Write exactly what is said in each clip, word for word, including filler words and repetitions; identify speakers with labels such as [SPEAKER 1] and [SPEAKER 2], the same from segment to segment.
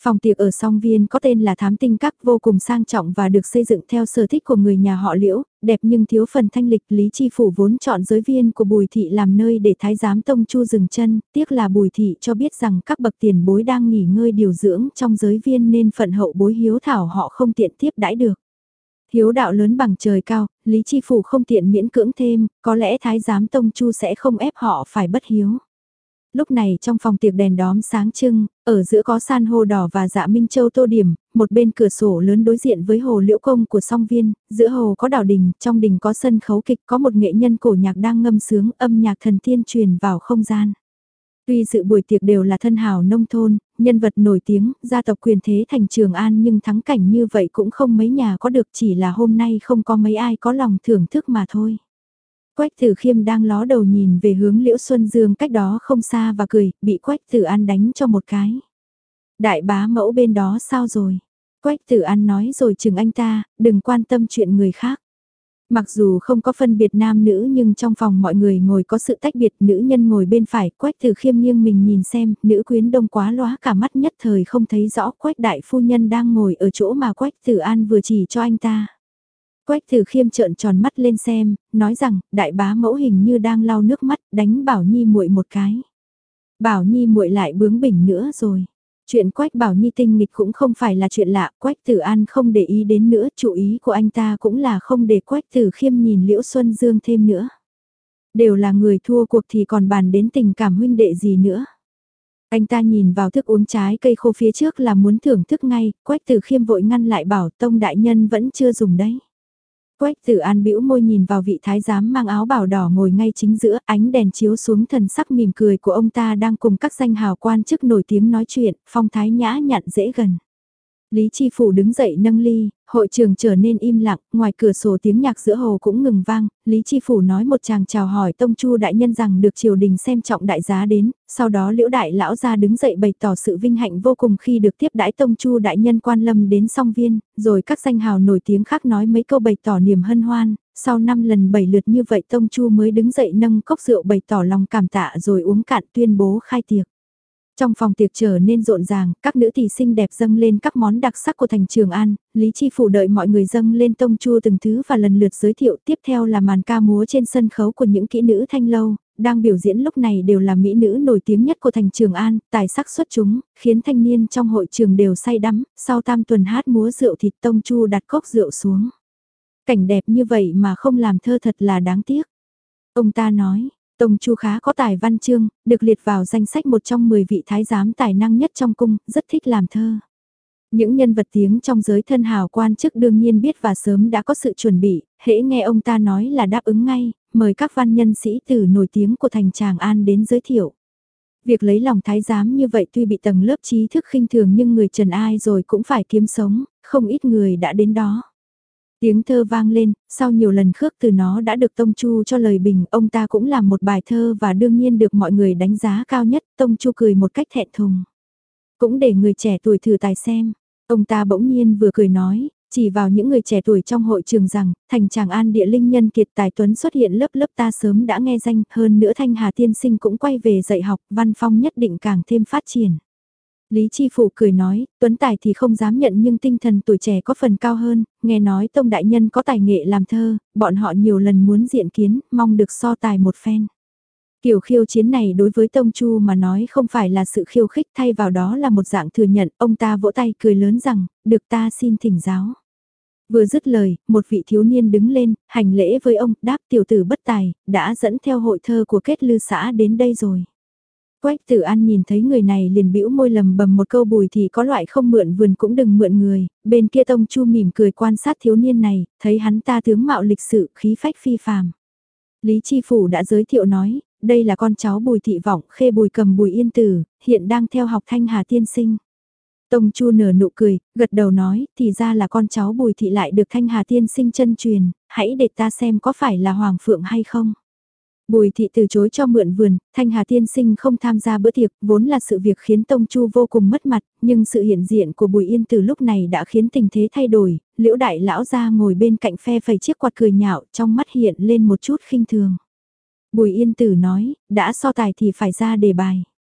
[SPEAKER 1] Phòng tiệc ở Song Viên có tên là Thám Tinh Các, vô cùng sang trọng và được xây dựng theo sở thích của người nhà họ Liễu, đẹp nhưng thiếu phần thanh lịch. Lý Chi Phủ vốn chọn giới viên của Bùi Thị làm nơi để Thái giám Tông Chu dừng chân, tiếc là Bùi Thị cho biết rằng các bậc tiền bối đang nghỉ ngơi điều dưỡng trong giới viên nên phận hậu bối hiếu thảo họ không tiện tiếp đãi được. Hiếu đạo lớn bằng trời cao, Lý Chi Phủ không tiện miễn cưỡng thêm, có lẽ Thái giám Tông Chu sẽ không ép họ phải bất hiếu. Lúc này trong phòng tiệc đèn đóm sáng trưng, ở giữa có san hô đỏ và dạ Minh Châu tô điểm, một bên cửa sổ lớn đối diện với hồ Liễu Công của Song Viên, giữa hồ có đảo đình, trong đình có sân khấu kịch, có một nghệ nhân cổ nhạc đang ngâm sướng, âm nhạc thần tiên truyền vào không gian. Tuy dự buổi tiệc đều là thân hào nông thôn, nhân vật nổi tiếng, gia tộc quyền thế thành Trường An, nhưng thắng cảnh như vậy cũng không mấy nhà có được, chỉ là hôm nay không có mấy ai có lòng thưởng thức mà thôi. Quách Tử Khiêm đang ló đầu nhìn về hướng Liễu Xuân Dương cách đó không xa và cười, bị Quách Tử An đánh cho một cái. Đại bá mẫu bên đó sao rồi? Quách Tử An nói rồi chừng anh ta, đừng quan tâm chuyện người khác. Mặc dù không có phân biệt nam nữ nhưng trong phòng mọi người ngồi có sự tách biệt, nữ nhân ngồi bên phải, Quách Tử Khiêm nghiêng mình nhìn xem, nữ quyến đông quá lóa cả mắt, nhất thời không thấy rõ Quách đại phu nhân đang ngồi ở chỗ mà Quách Tử An vừa chỉ cho anh ta. Quách Tử Khiêm trợn tròn mắt lên xem, nói rằng, đại bá mẫu hình như đang lau nước mắt, đánh Bảo Nhi muội một cái. Bảo Nhi muội lại bướng bỉnh nữa rồi. Chuyện Quách Bảo Nhi tinh nghịch cũng không phải là chuyện lạ, Quách Tử An không để ý đến nữa, chủ ý của anh ta cũng là không để Quách Tử Khiêm nhìn Liễu Xuân Dương thêm nữa. Đều là người thua cuộc thì còn bàn đến tình cảm huynh đệ gì nữa. Anh ta nhìn vào thức uống trái cây khô phía trước là muốn thưởng thức ngay, Quách Tử Khiêm vội ngăn lại bảo Tông đại nhân vẫn chưa dùng đấy. Quách Tử An bĩu môi nhìn vào vị thái giám mang áo bào đỏ ngồi ngay chính giữa, ánh đèn chiếu xuống thần sắc mỉm cười của ông ta đang cùng các danh hào quan chức nổi tiếng nói chuyện, phong thái nhã nhặn dễ gần. Lý Chi Phủ đứng dậy nâng ly, hội trường trở nên im lặng, ngoài cửa sổ tiếng nhạc giữa hồ cũng ngừng vang, Lý Chi Phủ nói một chàng chào hỏi Tông Chu đại nhân rằng được triều đình xem trọng đại giá đến, sau đó Liễu đại lão ra đứng dậy bày tỏ sự vinh hạnh vô cùng khi được tiếp đãi Tông Chu đại nhân quan lâm đến Song Viên, rồi các danh hào nổi tiếng khác nói mấy câu bày tỏ niềm hân hoan, sau năm lần bảy lượt như vậy Tông Chu mới đứng dậy nâng cốc rượu bày tỏ lòng cảm tạ rồi uống cạn tuyên bố khai tiệc. Trong phòng tiệc trở nên rộn ràng, các nữ tỷ xinh đẹp dâng lên các món đặc sắc của thành Trường An, Lý Chi Phủ đợi mọi người dâng lên Tông Chu từng thứ và lần lượt giới thiệu, tiếp theo là màn ca múa trên sân khấu của những kỹ nữ thanh lâu, đang biểu diễn lúc này đều là mỹ nữ nổi tiếng nhất của thành Trường An, tài sắc xuất chúng, khiến thanh niên trong hội trường đều say đắm, sau tam tuần hát múa rượu thịt Tông Chu đặt cốc rượu xuống. Cảnh đẹp như vậy mà không làm thơ thật là đáng tiếc. Ông ta nói. Tông Chu khá có tài văn chương, được liệt vào danh sách một trong mười vị thái giám tài năng nhất trong cung, rất thích làm thơ. Những nhân vật tiếng trong giới thân hào quan chức đương nhiên biết và sớm đã có sự chuẩn bị, hễ nghe ông ta nói là đáp ứng ngay, mời các văn nhân sĩ tử nổi tiếng của thành Tràng An đến giới thiệu. Việc lấy lòng thái giám như vậy tuy bị tầng lớp trí thức khinh thường nhưng người trần ai rồi cũng phải kiếm sống, không ít người đã đến đó. Tiếng thơ vang lên, sau nhiều lần khước từ nó đã được Tông Chu cho lời bình, ông ta cũng làm một bài thơ và đương nhiên được mọi người đánh giá cao nhất, Tông Chu cười một cách thẹn thùng. Cũng để người trẻ tuổi thử tài xem, ông ta bỗng nhiên vừa cười nói, chỉ vào những người trẻ tuổi trong hội trường rằng, thành Tràng An địa linh nhân kiệt tài tuấn xuất hiện lớp lớp ta sớm đã nghe danh, hơn nữa Thanh Hà tiên sinh cũng quay về dạy học, văn phong nhất định càng thêm phát triển. Lý Chi Phủ cười nói, tuấn tài thì không dám nhận nhưng tinh thần tuổi trẻ có phần cao hơn, nghe nói Tông đại nhân có tài nghệ làm thơ, bọn họ nhiều lần muốn diện kiến, mong được so tài một phen. Kiểu khiêu chiến này đối với Tông Chu mà nói không phải là sự khiêu khích, thay vào đó là một dạng thừa nhận, ông ta vỗ tay cười lớn rằng, được ta xin thỉnh giáo. Vừa dứt lời, một vị thiếu niên đứng lên, hành lễ với ông, đáp tiểu tử bất tài, đã dẫn theo hội thơ của Kết Lư xã đến đây rồi. Quách Tử An nhìn thấy người này liền bĩu môi lầm bầm một câu Bùi thì có loại không mượn vườn cũng đừng mượn người, bên kia Tông Chu mỉm cười quan sát thiếu niên này, thấy hắn ta tướng mạo lịch sự, khí phách phi phàm. Lý Chi Phủ đã giới thiệu nói, đây là con cháu Bùi Thị Vọng Khê Bùi Cầm Bùi Yên Tử, hiện đang theo học Thanh Hà tiên sinh. Tông Chu nở nụ cười, gật đầu nói, thì ra là con cháu Bùi Thị lại được Thanh Hà tiên sinh chân truyền, hãy để ta xem có phải là Hoàng Phượng hay không. Bùi Thị từ chối cho mượn vườn, Thanh Hà tiên sinh không tham gia bữa tiệc, vốn là sự việc khiến Tông Chu vô cùng mất mặt, nhưng sự hiện diện của Bùi Yên Tử lúc này đã khiến tình thế thay đổi, Liễu đại lão ra ngồi bên cạnh phe phẩy chiếc quạt cười nhạo, trong mắt hiện lên một chút khinh thường. Bùi Yên Tử nói, đã so tài thì phải ra đề bài.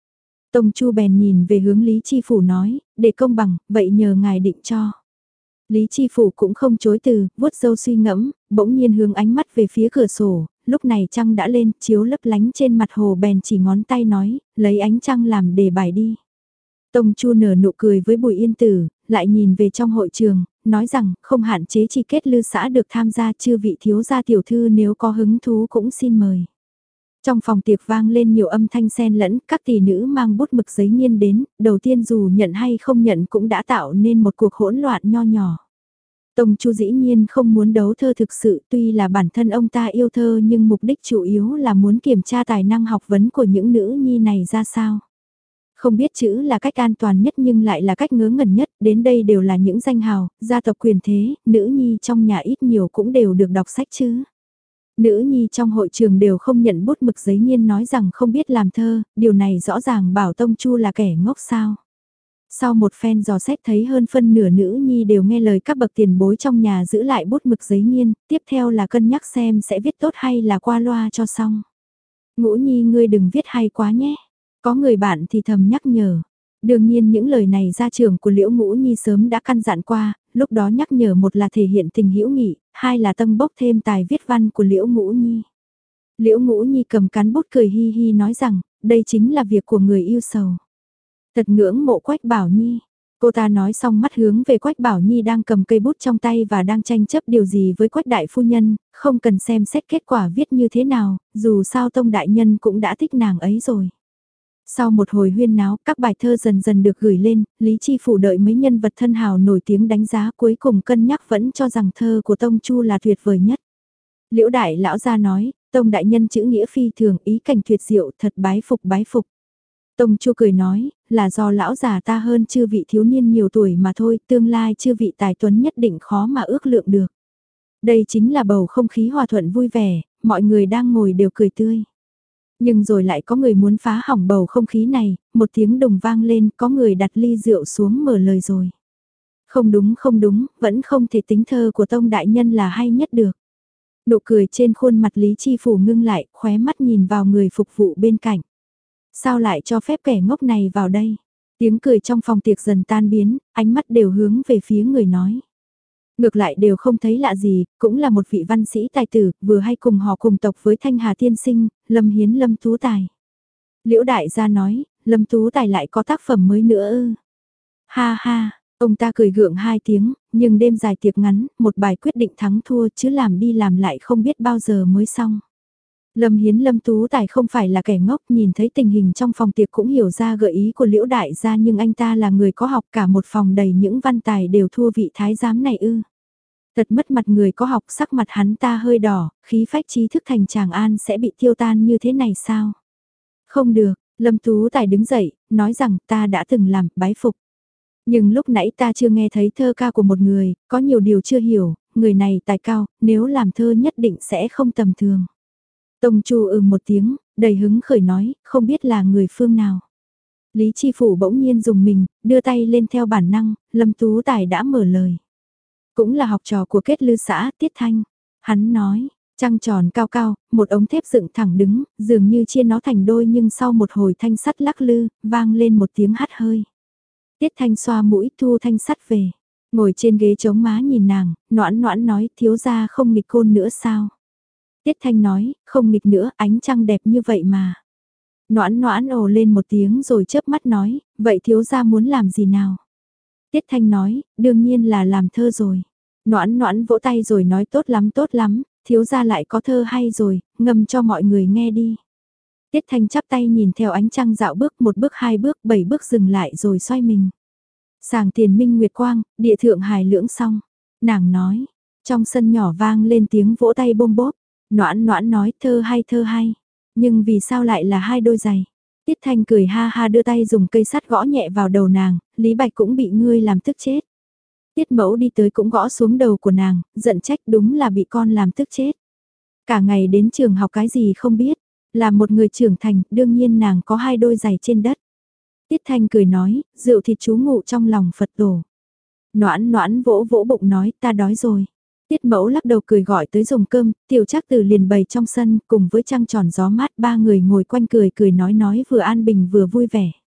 [SPEAKER 1] Tông Chu bèn nhìn về hướng Lý Chi Phủ nói, để công bằng, vậy nhờ ngài định cho. Lý Chi Phủ cũng không chối từ, vuốt râu suy ngẫm, bỗng nhiên hướng ánh mắt về phía cửa sổ, lúc này trăng đã lên, chiếu lấp lánh trên mặt hồ bèn chỉ ngón tay nói, lấy ánh trăng làm đề bài đi. Tông Chu nở nụ cười với Bùi Yên Tử, lại nhìn về trong hội trường, nói rằng không hạn chế chi kết lư xã được tham gia, chư vị thiếu gia tiểu thư nếu có hứng thú cũng xin mời. Trong phòng tiệc vang lên nhiều âm thanh xen lẫn, các tỷ nữ mang bút mực giấy nghiên đến, đầu tiên dù nhận hay không nhận cũng đã tạo nên một cuộc hỗn loạn nho nhỏ. Tông Chu dĩ nhiên không muốn đấu thơ thực sự, tuy là bản thân ông ta yêu thơ nhưng mục đích chủ yếu là muốn kiểm tra tài năng học vấn của những nữ nhi này ra sao. Không biết chữ là cách an toàn nhất nhưng lại là cách ngớ ngẩn nhất, đến đây đều là những danh hào, gia tộc quyền thế, nữ nhi trong nhà ít nhiều cũng đều được đọc sách chứ. Nữ nhi trong hội trường đều không nhận bút mực giấy nghiên nói rằng không biết làm thơ, điều này rõ ràng bảo Tông Chu là kẻ ngốc sao. Sau một phen dò xét thấy hơn phân nửa nữ nhi đều nghe lời các bậc tiền bối trong nhà giữ lại bút mực giấy nghiên, tiếp theo là cân nhắc xem sẽ viết tốt hay là qua loa cho xong. Ngũ nhi ngươi đừng viết hay quá nhé. Có người bạn thì thầm nhắc nhở. Đương nhiên những lời này gia trưởng của Liễu Ngũ Nhi sớm đã căn dặn qua, lúc đó nhắc nhở một là thể hiện tình hữu nghị, hai là tâng bốc thêm tài viết văn của Liễu Ngũ Nhi. Liễu Ngũ Nhi cầm cán bút cười hi hi nói rằng, đây chính là việc của người yêu sầu. Thật ngưỡng mộ Quách Bảo Nhi. Cô ta nói xong mắt hướng về Quách Bảo Nhi đang cầm cây bút trong tay và đang tranh chấp điều gì với Quách Đại Phu Nhân, không cần xem xét kết quả viết như thế nào, dù sao Tông Đại Nhân cũng đã thích nàng ấy rồi. Sau một hồi huyên náo, các bài thơ dần dần được gửi lên, Lý Chi Phủ đợi mấy nhân vật thân hào nổi tiếng đánh giá, cuối cùng cân nhắc vẫn cho rằng thơ của Tông Chu là tuyệt vời nhất. Liễu Đại Lão gia nói, Tông Đại Nhân chữ nghĩa phi thường, ý cảnh tuyệt diệu, thật bái phục bái phục. Tông Chu cười nói, là do lão già ta hơn chư vị thiếu niên nhiều tuổi mà thôi, tương lai chư vị tài tuấn nhất định khó mà ước lượng được. Đây chính là bầu không khí hòa thuận vui vẻ, mọi người đang ngồi đều cười tươi. Nhưng rồi lại có người muốn phá hỏng bầu không khí này, một tiếng đồng vang lên, có người đặt ly rượu xuống mở lời rồi. Không đúng không đúng, vẫn không thể tính thơ của Tông Đại Nhân là hay nhất được. Nụ cười trên khuôn mặt Lý Chi Phủ ngưng lại, khóe mắt nhìn vào người phục vụ bên cạnh. Sao lại cho phép kẻ ngốc này vào đây? Tiếng cười trong phòng tiệc dần tan biến, ánh mắt đều hướng về phía người nói. Ngược lại đều không thấy lạ gì, cũng là một vị văn sĩ tài tử, vừa hay cùng họ cùng tộc với Thanh Hà Tiên Sinh, Lâm Hiến Lâm Tú Tài. Liễu Đại gia nói, Lâm Tú Tài lại có tác phẩm mới nữa ư. Ha ha, ông ta cười gượng hai tiếng, nhưng đêm dài tiệc ngắn, một bài quyết định thắng thua chứ làm đi làm lại không biết bao giờ mới xong. Lâm Hiến Lâm Tú Tài không phải là kẻ ngốc, nhìn thấy tình hình trong phòng tiệc cũng hiểu ra gợi ý của Liễu Đại gia, nhưng anh ta là người có học, cả một phòng đầy những văn tài đều thua vị thái giám này ư. Thật mất mặt người có học, sắc mặt hắn ta hơi đỏ, khí phách trí thức thành Tràng An sẽ bị tiêu tan như thế này sao? Không được, Lâm Tú Tài đứng dậy, nói rằng ta đã từng làm, bái phục. Nhưng lúc nãy ta chưa nghe thấy thơ ca của một người, có nhiều điều chưa hiểu, người này tài cao, nếu làm thơ nhất định sẽ không tầm thường. Tông Chu ừ một tiếng, đầy hứng khởi nói, không biết là người phương nào. Lý Chi Phủ bỗng nhiên dùng mình, đưa tay lên theo bản năng, Lâm Tú Tài đã mở lời. Cũng là học trò của Kết Lư xã, Tiết Thanh. Hắn nói, trăng tròn cao cao, một ống thép dựng thẳng đứng, dường như chia nó thành đôi nhưng sau một hồi thanh sắt lắc lư, vang lên một tiếng hắt hơi. Tiết Thanh xoa mũi thu thanh sắt về, ngồi trên ghế chống má nhìn nàng, noãn noãn nói thiếu gia không nghịch côn nữa sao. Tiết Thanh nói, không nghịch nữa, ánh trăng đẹp như vậy mà. Noãn noãn ồ lên một tiếng rồi chớp mắt nói, vậy thiếu gia muốn làm gì nào? Tiết Thanh nói, đương nhiên là làm thơ rồi. Noãn noãn vỗ tay rồi nói tốt lắm tốt lắm, thiếu gia lại có thơ hay rồi, ngâm cho mọi người nghe đi. Tiết Thanh chắp tay nhìn theo ánh trăng dạo bước một bước hai bước bảy bước dừng lại rồi xoay mình. Sàng tiền minh nguyệt quang, địa thượng hài lưỡng xong. Nàng nói, trong sân nhỏ vang lên tiếng vỗ tay bôm bốp. Noãn noãn nói thơ hay thơ hay, nhưng vì sao lại là hai đôi giày? Tiết Thanh cười ha ha đưa tay dùng cây sắt gõ nhẹ vào đầu nàng, Lý Bạch cũng bị ngươi làm tức chết. Tiết Mẫu đi tới cũng gõ xuống đầu của nàng, giận trách đúng là bị con làm tức chết. Cả ngày đến trường học cái gì không biết, là một người trưởng thành, đương nhiên nàng có hai đôi giày trên đất. Tiết Thanh cười nói, rượu thịt chú ngụ trong lòng Phật tổ. Noãn noãn vỗ vỗ bụng nói ta đói rồi. Tiết Mẫu lắc đầu cười gọi tới dùng cơm, Tiểu Trác Tử liền bày trong sân, cùng với trăng tròn gió mát ba người ngồi quanh cười cười nói nói vừa an bình vừa vui vẻ.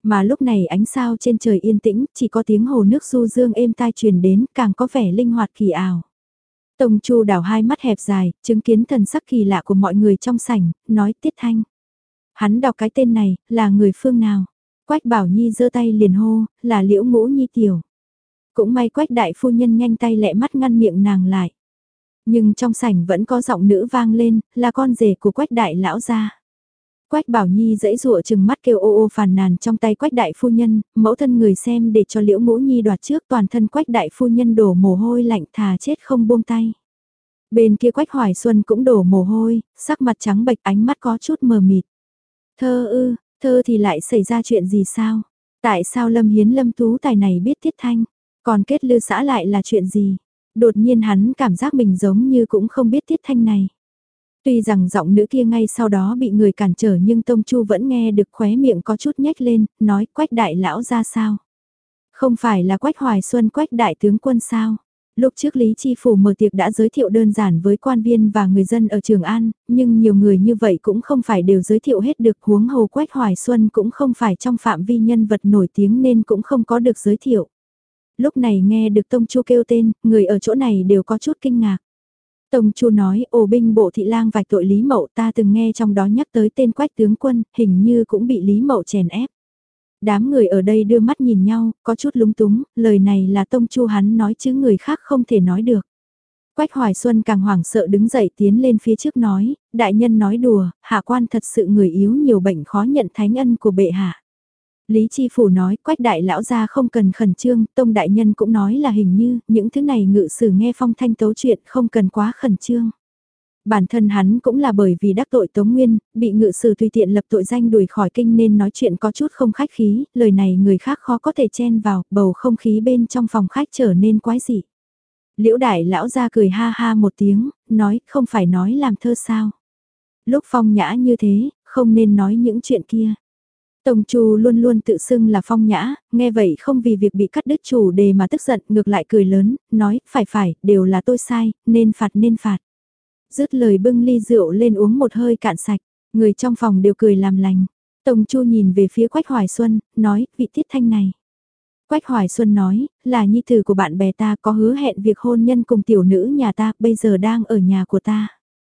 [SPEAKER 1] Mà lúc này ánh sao trên trời yên tĩnh, chỉ có tiếng hồ nước du dương êm tai truyền đến, càng có vẻ linh hoạt kỳ ảo. Tông Chu đảo hai mắt hẹp dài, chứng kiến thần sắc kỳ lạ của mọi người trong sảnh, nói Tiết Thanh. Hắn đọc cái tên này, là người phương nào? Quách Bảo Nhi giơ tay liền hô, là Liễu Ngũ Nhi tiểu. Cũng may Quách đại phu nhân nhanh tay lẹ mắt ngăn miệng nàng lại. Nhưng trong sảnh vẫn có giọng nữ vang lên, là con rể của Quách đại lão gia. Quách Bảo Nhi dãy dụa chừng mắt kêu ô ô phàn nàn trong tay Quách đại phu nhân, mẫu thân người xem để cho Liễu Ngũ Nhi đoạt trước, toàn thân Quách đại phu nhân đổ mồ hôi lạnh, thà chết không buông tay. Bên kia Quách Hoài Xuân cũng đổ mồ hôi, sắc mặt trắng bệch, ánh mắt có chút mờ mịt. Thơ ư, thơ thì lại xảy ra chuyện gì sao? Tại sao Lâm Hiến Lâm Tú Tài này biết Tiết Thanh? Còn kết lư xã lại là chuyện gì? Đột nhiên hắn cảm giác mình giống như cũng không biết Tiết Thanh này. Tuy rằng giọng nữ kia ngay sau đó bị người cản trở nhưng Tông Chu vẫn nghe được, khóe miệng có chút nhếch lên, nói Quách đại lão ra sao? Không phải là Quách Hoài Xuân Quách đại tướng quân sao? Lúc trước Lý Chi Phủ mở tiệc đã giới thiệu đơn giản với quan viên và người dân ở Trường An, nhưng nhiều người như vậy cũng không phải đều giới thiệu hết được, huống hồ Quách Hoài Xuân cũng không phải trong phạm vi nhân vật nổi tiếng nên cũng không có được giới thiệu. Lúc này nghe được Tông Chu kêu tên, người ở chỗ này đều có chút kinh ngạc. Tông Chu nói, ồ binh bộ thị lang vạch tội Lý Mậu, ta từng nghe trong đó nhắc tới tên Quách tướng quân, hình như cũng bị Lý Mậu chèn ép. Đám người ở đây đưa mắt nhìn nhau, có chút lúng túng, lời này là Tông Chu hắn nói chứ người khác không thể nói được. Quách Hoài Xuân càng hoảng sợ đứng dậy tiến lên phía trước nói, đại nhân nói đùa, hạ quan thật sự người yếu nhiều bệnh khó nhận thánh ân của bệ hạ. Lý Chi Phủ nói, Quách đại lão gia không cần khẩn trương, Tông đại nhân cũng nói là hình như, những thứ này ngự sử nghe phong thanh tấu chuyện không cần quá khẩn trương. Bản thân hắn cũng là bởi vì đắc tội Tống Nguyên, bị ngự sử tùy tiện lập tội danh đuổi khỏi kinh nên nói chuyện có chút không khách khí, lời này người khác khó có thể chen vào, bầu không khí bên trong phòng khách trở nên quái dị. Liễu đại lão ra cười ha ha một tiếng, nói không phải nói làm thơ sao. Lúc phong nhã như thế, không nên nói những chuyện kia. Tông Chu luôn luôn tự xưng là phong nhã, nghe vậy không vì việc bị cắt đứt chủ đề mà tức giận, ngược lại cười lớn, nói, phải phải, đều là tôi sai, nên phạt nên phạt. Dứt lời bưng ly rượu lên uống một hơi cạn sạch, người trong phòng đều cười làm lành. Tông Chu nhìn về phía Quách Hoài Xuân, nói, vị Tiết Thanh này. Quách Hoài Xuân nói, là nhi tử của bạn bè ta, có hứa hẹn việc hôn nhân cùng tiểu nữ nhà ta, bây giờ đang ở nhà của ta.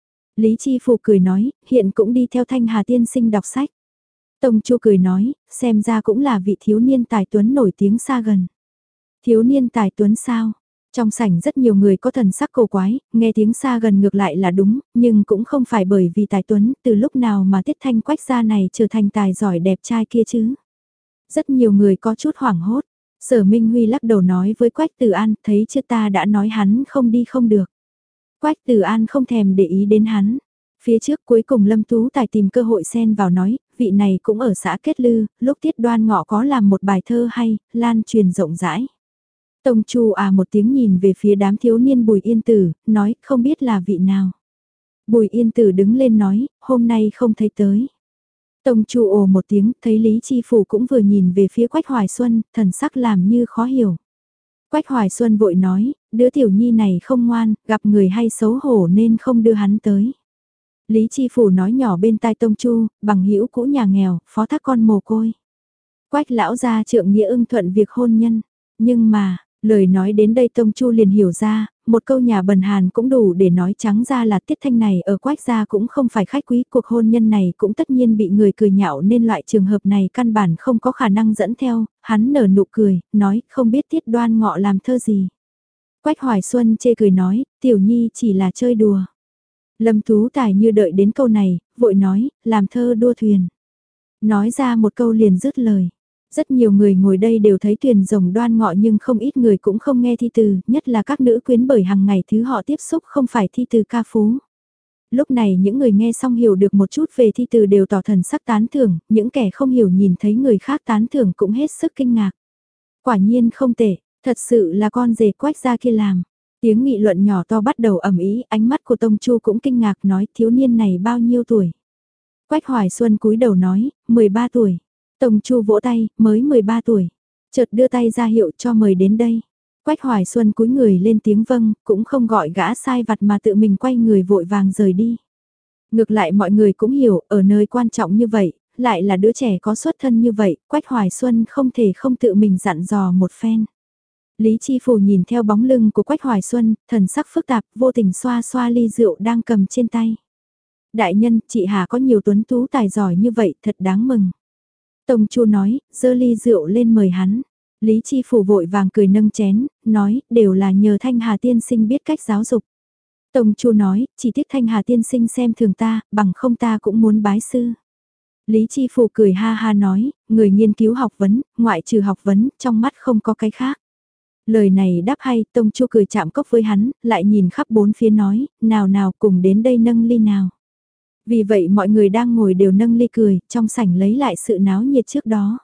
[SPEAKER 1] Lý Chi Phủ cười nói, hiện cũng đi theo Thanh Hà tiên sinh đọc sách. Tông Chu cười nói, xem ra cũng là vị thiếu niên tài tuấn nổi tiếng xa gần. Thiếu niên tài tuấn sao? Trong sảnh rất nhiều người có thần sắc cổ quái, nghe tiếng xa gần ngược lại là đúng, nhưng cũng không phải bởi vì tài tuấn, từ lúc nào mà Tiết Thanh Quách gia này trở thành tài giỏi đẹp trai kia chứ. Rất nhiều người có chút hoảng hốt, Sở Minh Huy lắc đầu nói với Quách Tử An, thấy chưa ta đã nói hắn không đi không được. Quách Tử An không thèm để ý đến hắn. Phía trước cuối cùng Lâm Tú Tài tìm cơ hội xen vào nói, vị này cũng ở xã Kết Lư, lúc Tiết Đoan Ngọ có làm một bài thơ hay, lan truyền rộng rãi. Tông Chu à một tiếng nhìn về phía đám thiếu niên Bùi Yên Tử, nói không biết là vị nào. Bùi Yên Tử đứng lên nói, hôm nay không thấy tới. Tông Chu ồ một tiếng, thấy Lý Chi Phủ cũng vừa nhìn về phía Quách Hoài Xuân, thần sắc làm như khó hiểu. Quách Hoài Xuân vội nói, đứa tiểu nhi này không ngoan, gặp người hay xấu hổ nên không đưa hắn tới. Lý Chi Phủ nói nhỏ bên tai Tông Chu, bằng hữu cũ nhà nghèo, phó thác con mồ côi. Quách lão gia trượng nghĩa ưng thuận việc hôn nhân, nhưng mà, lời nói đến đây Tông Chu liền hiểu ra, một câu nhà bần hàn cũng đủ để nói trắng ra là Tiết Thanh này ở Quách gia cũng không phải khách quý, cuộc hôn nhân này cũng tất nhiên bị người cười nhạo nên loại trường hợp này căn bản không có khả năng dẫn theo, hắn nở nụ cười, nói không biết Tiết Đoan Ngọ làm thơ gì. Quách Hoài Xuân chê cười nói, tiểu nhi chỉ là chơi đùa. Lâm Tú Tài như đợi đến câu này, vội nói, làm thơ đua thuyền. Nói ra một câu liền dứt lời. Rất nhiều người ngồi đây đều thấy thuyền rồng Đoan Ngọ nhưng không ít người cũng không nghe thi từ, nhất là các nữ quyến bởi hàng ngày thứ họ tiếp xúc không phải thi từ ca phú. Lúc này những người nghe xong hiểu được một chút về thi từ đều tỏ thần sắc tán thưởng, những kẻ không hiểu nhìn thấy người khác tán thưởng cũng hết sức kinh ngạc. Quả nhiên không tệ, thật sự là con rể Quách gia kia làm. Tiếng nghị luận nhỏ to bắt đầu ầm ĩ, ánh mắt của Tông Chu cũng kinh ngạc nói thiếu niên này bao nhiêu tuổi. Quách Hoài Xuân cúi đầu nói, mười ba tuổi. Tông Chu vỗ tay, mới mười ba tuổi. Chợt đưa tay ra hiệu cho mời đến đây. Quách Hoài Xuân cúi người lên tiếng vâng, cũng không gọi gã sai vặt mà tự mình quay người vội vàng rời đi. Ngược lại mọi người cũng hiểu, ở nơi quan trọng như vậy, lại là đứa trẻ có xuất thân như vậy, Quách Hoài Xuân không thể không tự mình dặn dò một phen. Lý Chi Phủ nhìn theo bóng lưng của Quách Hoài Xuân, thần sắc phức tạp, vô tình xoa xoa ly rượu đang cầm trên tay. Đại nhân, chị Hà có nhiều tuấn tú tài giỏi như vậy, thật đáng mừng. Tông Chu nói, giơ ly rượu lên mời hắn. Lý Chi Phủ vội vàng cười nâng chén, nói, đều là nhờ Thanh Hà tiên sinh biết cách giáo dục. Tông Chu nói, chỉ tiếc Thanh Hà tiên sinh xem thường ta, bằng không ta cũng muốn bái sư. Lý Chi Phủ cười ha ha nói, người nghiên cứu học vấn, ngoại trừ học vấn, trong mắt không có cái khác. Lời này đáp hay, Tông Chu cười chạm cốc với hắn, lại nhìn khắp bốn phía nói, nào nào cùng đến đây nâng ly nào. Vì vậy mọi người đang ngồi đều nâng ly cười, trong sảnh lấy lại sự náo nhiệt trước đó.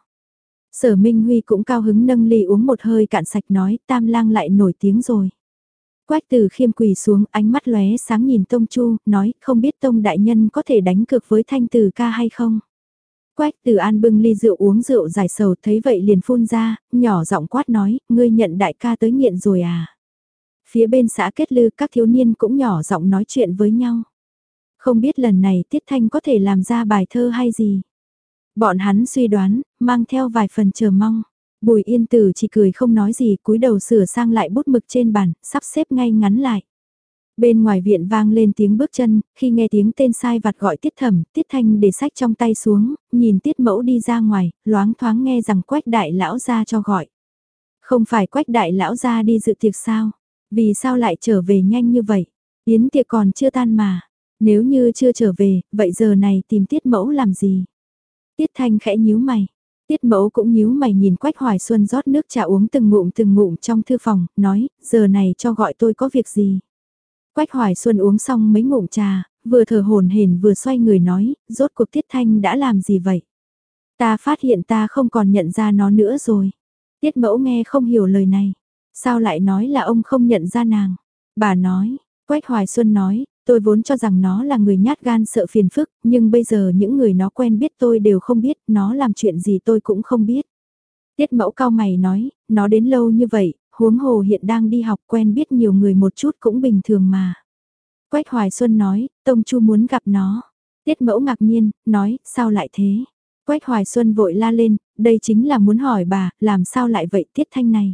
[SPEAKER 1] Sở Minh Huy cũng cao hứng nâng ly uống một hơi cạn sạch nói, Tam Lang lại nổi tiếng rồi. Quách Từ Khiêm quỳ xuống, ánh mắt lóe sáng nhìn Tông Chu, nói, không biết Tông đại nhân có thể đánh cược với Thanh Từ ca hay không? Quách Từ An bưng ly rượu uống rượu giải sầu, thấy vậy liền phun ra, nhỏ giọng quát nói, ngươi nhận đại ca tới nghiện rồi à? Phía bên xã Kết Lư các thiếu niên cũng nhỏ giọng nói chuyện với nhau. Không biết lần này Tiết Thanh có thể làm ra bài thơ hay gì? Bọn hắn suy đoán, mang theo vài phần chờ mong. Bùi Yên Tử chỉ cười không nói gì, cúi đầu sửa sang lại bút mực trên bàn, sắp xếp ngay ngắn lại. Bên ngoài viện vang lên tiếng bước chân, khi nghe tiếng tên sai vặt gọi Tiết Thẩm, Tiết Thanh để sách trong tay xuống, nhìn Tiết Mẫu đi ra ngoài, loáng thoáng nghe rằng Quách đại lão gia cho gọi. Không phải Quách đại lão gia đi dự tiệc sao? Vì sao lại trở về nhanh như vậy? Yến tiệc còn chưa tan mà. Nếu như chưa trở về, vậy giờ này tìm Tiết Mẫu làm gì? Tiết Thanh khẽ nhíu mày. Tiết Mẫu cũng nhíu mày nhìn Quách Hoài Xuân rót nước trà uống từng ngụm từng ngụm trong thư phòng, nói, giờ này cho gọi tôi có việc gì? Quách Hoài Xuân uống xong mấy ngụm trà, vừa thở hổn hển vừa xoay người nói, rốt cuộc Tiết Thanh đã làm gì vậy? Ta phát hiện ta không còn nhận ra nó nữa rồi. Tiết Mẫu nghe không hiểu lời này. Sao lại nói là ông không nhận ra nàng? Bà nói, Quách Hoài Xuân nói, tôi vốn cho rằng nó là người nhát gan sợ phiền phức, nhưng bây giờ những người nó quen biết tôi đều không biết, nó làm chuyện gì tôi cũng không biết. Tiết Mẫu cao mày nói, nó đến lâu như vậy, huống hồ hiện đang đi học quen biết nhiều người một chút cũng bình thường mà. Quách Hoài Xuân nói, Tông Chu muốn gặp nó. Tiết Mẫu ngạc nhiên, nói, sao lại thế? Quách Hoài Xuân vội la lên, đây chính là muốn hỏi bà, làm sao lại vậy Tiết Thanh này?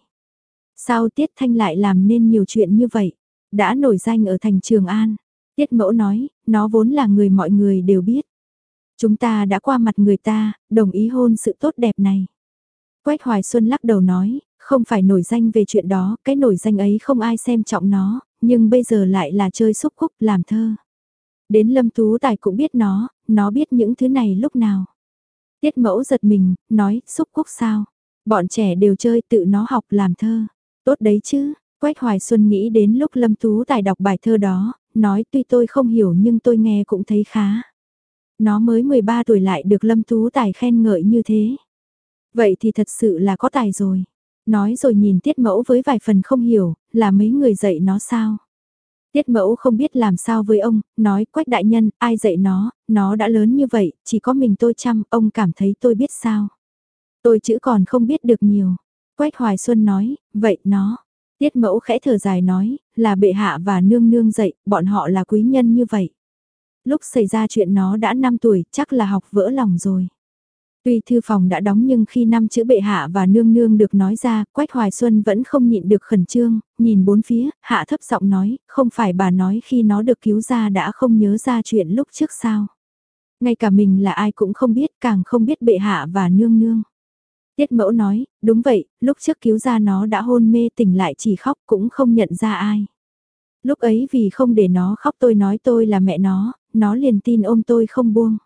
[SPEAKER 1] Sao Tiết Thanh lại làm nên nhiều chuyện như vậy? Đã nổi danh ở thành Trường An. Tiết Mẫu nói, nó vốn là người mọi người đều biết. Chúng ta đã qua mặt người ta, đồng ý hôn sự tốt đẹp này. Quách Hoài Xuân lắc đầu nói, không phải nổi danh về chuyện đó, cái nổi danh ấy không ai xem trọng nó, nhưng bây giờ lại là chơi xúc cúc làm thơ. Đến Lâm Tú Tài cũng biết nó, nó biết những thứ này lúc nào. Tiết Mẫu giật mình, nói, xúc cúc sao? Bọn trẻ đều chơi tự nó học làm thơ. Tốt đấy chứ, Quách Hoài Xuân nghĩ đến lúc Lâm Tú Tài đọc bài thơ đó, nói tuy tôi không hiểu nhưng tôi nghe cũng thấy khá. Nó mới mười ba tuổi lại được Lâm Tú Tài khen ngợi như thế. Vậy thì thật sự là có tài rồi. Nói rồi nhìn Tiết Mẫu với vài phần không hiểu, là mấy người dạy nó sao? Tiết Mẫu không biết làm sao với ông, nói Quách đại nhân, ai dạy nó, nó đã lớn như vậy, chỉ có mình tôi chăm, ông cảm thấy tôi biết sao? Tôi chữ còn không biết được nhiều. Quách Hoài Xuân nói, vậy nó. Tiết Mẫu khẽ thở dài nói, là bệ hạ và nương nương dạy, bọn họ là quý nhân như vậy. Lúc xảy ra chuyện nó đã năm tuổi, chắc là học vỡ lòng rồi. Tuy thư phòng đã đóng nhưng khi năm chữ bệ hạ và nương nương được nói ra, Quách Hoài Xuân vẫn không nhịn được khẩn trương, nhìn bốn phía, hạ thấp giọng nói, không phải bà nói khi nó được cứu ra đã không nhớ ra chuyện lúc trước sao. Ngay cả mình là ai cũng không biết, càng không biết bệ hạ và nương nương. Tiết Mẫu nói, đúng vậy, lúc trước cứu ra nó đã hôn mê tỉnh lại chỉ khóc cũng không nhận ra ai. Lúc ấy vì không để nó khóc tôi nói tôi là mẹ nó, nó liền tin ôm tôi không buông.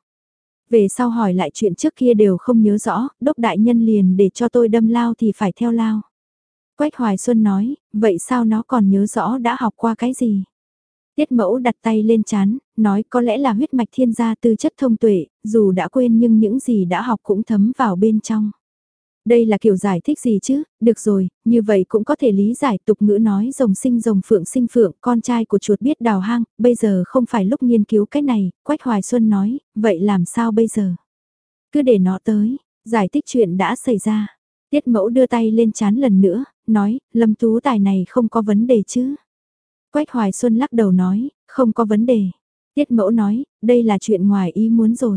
[SPEAKER 1] Về sau hỏi lại chuyện trước kia đều không nhớ rõ, đốc đại nhân liền để cho tôi đâm lao thì phải theo lao. Quách Hoài Xuân nói, vậy sao nó còn nhớ rõ đã học qua cái gì? Tiết Mẫu đặt tay lên trán, nói có lẽ là huyết mạch thiên gia tư chất thông tuệ, dù đã quên nhưng những gì đã học cũng thấm vào bên trong. Đây là kiểu giải thích gì chứ, được rồi, như vậy cũng có thể lý giải tục ngữ nói rồng sinh rồng phượng sinh phượng, con trai của chuột biết đào hang, bây giờ không phải lúc nghiên cứu cái này, Quách Hoài Xuân nói, vậy làm sao bây giờ? Cứ để nó tới, giải thích chuyện đã xảy ra. Tiết Mẫu đưa tay lên chán lần nữa, nói, Lâm Tú Tài này không có vấn đề chứ? Quách Hoài Xuân lắc đầu nói, không có vấn đề. Tiết Mẫu nói, đây là chuyện ngoài ý muốn rồi.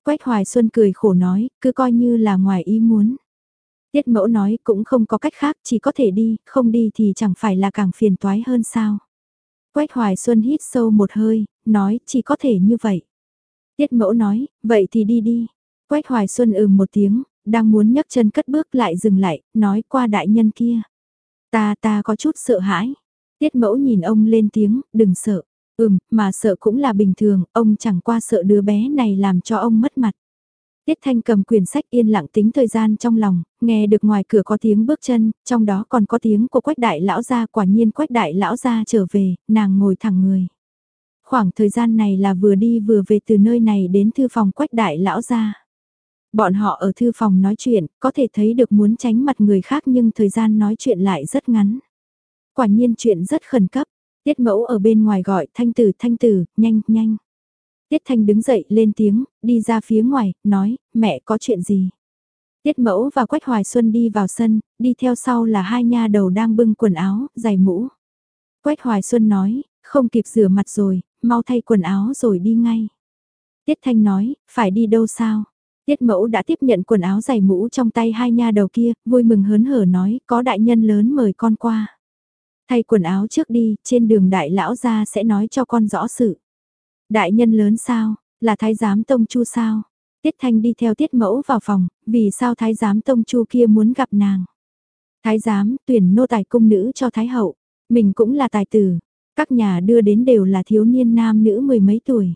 [SPEAKER 1] Quách Hoài Xuân cười khổ nói, cứ coi như là ngoài ý muốn. Tiết Mẫu nói cũng không có cách khác, chỉ có thể đi, không đi thì chẳng phải là càng phiền toái hơn sao. Quách Hoài Xuân hít sâu một hơi, nói chỉ có thể như vậy. Tiết Mẫu nói, vậy thì đi đi. Quách Hoài Xuân ừm một tiếng, đang muốn nhấc chân cất bước lại dừng lại, nói qua đại nhân kia. Ta ta có chút sợ hãi. Tiết Mẫu nhìn ông lên tiếng, đừng sợ. Ừm, mà sợ cũng là bình thường, ông chẳng qua sợ đứa bé này làm cho ông mất mặt. Tiết Thanh cầm quyển sách yên lặng tính thời gian trong lòng, nghe được ngoài cửa có tiếng bước chân, trong đó còn có tiếng của Quách đại lão gia, quả nhiên Quách đại lão gia trở về, nàng ngồi thẳng người. Khoảng thời gian này là vừa đi vừa về từ nơi này đến thư phòng Quách đại lão gia. Bọn họ ở thư phòng nói chuyện, có thể thấy được muốn tránh mặt người khác nhưng thời gian nói chuyện lại rất ngắn. Quả nhiên chuyện rất khẩn cấp, Tiết Mẫu ở bên ngoài gọi Thanh Tử Thanh Tử, nhanh, nhanh. Tiết Thanh đứng dậy lên tiếng, đi ra phía ngoài, nói, mẹ có chuyện gì? Tiết Mẫu và Quách Hoài Xuân đi vào sân, đi theo sau là hai nha đầu đang bưng quần áo, giày mũ. Quách Hoài Xuân nói, không kịp rửa mặt rồi, mau thay quần áo rồi đi ngay. Tiết Thanh nói, phải đi đâu sao? Tiết Mẫu đã tiếp nhận quần áo giày mũ trong tay hai nha đầu kia, vui mừng hớn hở nói, có đại nhân lớn mời con qua. Thay quần áo trước đi, trên đường đại lão ra sẽ nói cho con rõ sự. Đại nhân lớn sao, là thái giám Tông Chu sao? Tiết Thanh đi theo Tiết Mẫu vào phòng, vì sao thái giám Tông Chu kia muốn gặp nàng? Thái giám tuyển nô tài cung nữ cho thái hậu, mình cũng là tài tử, các nhà đưa đến đều là thiếu niên nam nữ mười mấy tuổi.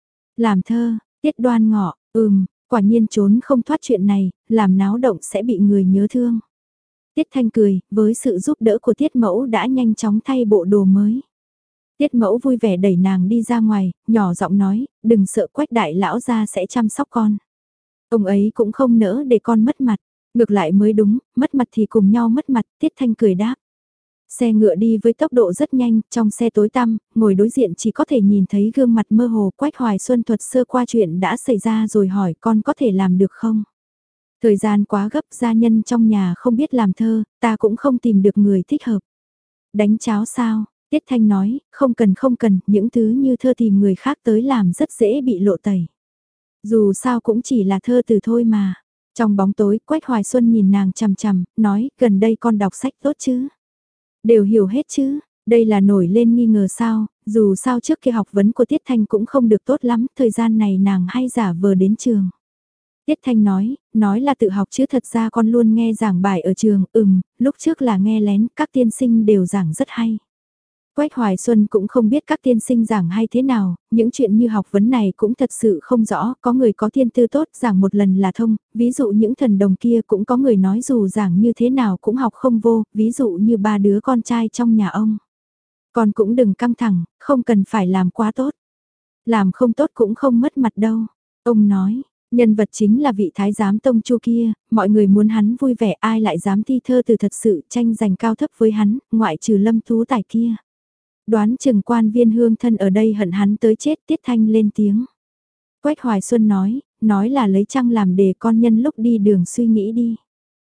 [SPEAKER 1] Làm thơ, Tiết Đoan Ngọ, ừm, quả nhiên trốn không thoát chuyện này, làm náo động sẽ bị người nhớ thương. Tiết Thanh cười, với sự giúp đỡ của Tiết Mẫu đã nhanh chóng thay bộ đồ mới. Tiết Mẫu vui vẻ đẩy nàng đi ra ngoài, nhỏ giọng nói, đừng sợ Quách đại lão gia sẽ chăm sóc con. Ông ấy cũng không nỡ để con mất mặt, ngược lại mới đúng, mất mặt thì cùng nhau mất mặt, Tiết Thanh cười đáp. Xe ngựa đi với tốc độ rất nhanh, trong xe tối tăm, ngồi đối diện chỉ có thể nhìn thấy gương mặt mơ hồ. Quách Hoài Xuân thuật sơ qua chuyện đã xảy ra rồi hỏi con có thể làm được không? Thời gian quá gấp, gia nhân trong nhà không biết làm thơ, ta cũng không tìm được người thích hợp. Đánh cháo sao? Tiết Thanh nói, không cần không cần, những thứ như thơ tìm người khác tới làm rất dễ bị lộ tẩy. Dù sao cũng chỉ là thơ từ thôi mà. Trong bóng tối, Quách Hoài Xuân nhìn nàng chằm chằm, nói, gần đây con đọc sách tốt chứ? Đều hiểu hết chứ, đây là nổi lên nghi ngờ sao, dù sao trước kia học vấn của Tiết Thanh cũng không được tốt lắm, thời gian này nàng hay giả vờ đến trường. Tiết Thanh nói, nói là tự học chứ thật ra con luôn nghe giảng bài ở trường, ừm, lúc trước là nghe lén, các tiên sinh đều giảng rất hay. Quách Hoài Xuân cũng không biết các tiên sinh giảng hay thế nào, những chuyện như học vấn này cũng thật sự không rõ, có người có thiên tư tốt giảng một lần là thông, ví dụ những thần đồng kia cũng có người nói dù giảng như thế nào cũng học không vô, ví dụ như ba đứa con trai trong nhà ông. Con cũng đừng căng thẳng, không cần phải làm quá tốt. Làm không tốt cũng không mất mặt đâu. Ông nói, nhân vật chính là vị thái giám Tông Chu kia, mọi người muốn hắn vui vẻ ai lại dám thi thơ từ thật sự tranh giành cao thấp với hắn, ngoại trừ Lâm Tú Tài kia. Đoán chừng quan viên hương thân ở đây hận hắn tới chết. Tiết Thanh lên tiếng. Quách Hoài Xuân nói, nói là lấy trăng làm đề con nhân lúc đi đường suy nghĩ đi.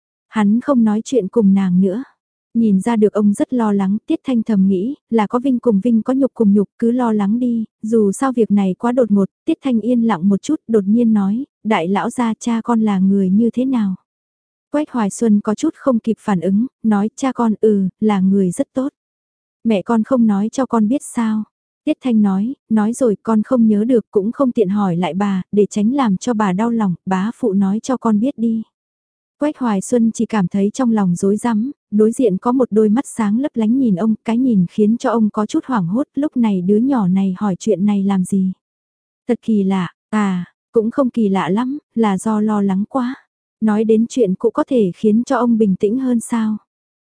[SPEAKER 1] Hắn không nói chuyện cùng nàng nữa. Nhìn ra được ông rất lo lắng, Tiết Thanh thầm nghĩ, là có Vinh cùng Vinh có nhục cùng nhục, cứ lo lắng đi, dù sao việc này quá đột ngột. Tiết Thanh yên lặng một chút, đột nhiên nói, đại lão gia cha con là người như thế nào? Quách Hoài Xuân có chút không kịp phản ứng, nói cha con ừ, là người rất tốt. Mẹ con không nói cho con biết sao? Tiết Thanh nói, nói rồi con không nhớ được cũng không tiện hỏi lại bà, để tránh làm cho bà đau lòng, bá phụ nói cho con biết đi. Quách Hoài Xuân chỉ cảm thấy trong lòng rối rắm, đối diện có một đôi mắt sáng lấp lánh nhìn ông, cái nhìn khiến cho ông có chút hoảng hốt, lúc này đứa nhỏ này hỏi chuyện này làm gì? Thật kỳ lạ, à, cũng không kỳ lạ lắm, là do lo lắng quá. Nói đến chuyện cũng có thể khiến cho ông bình tĩnh hơn sao?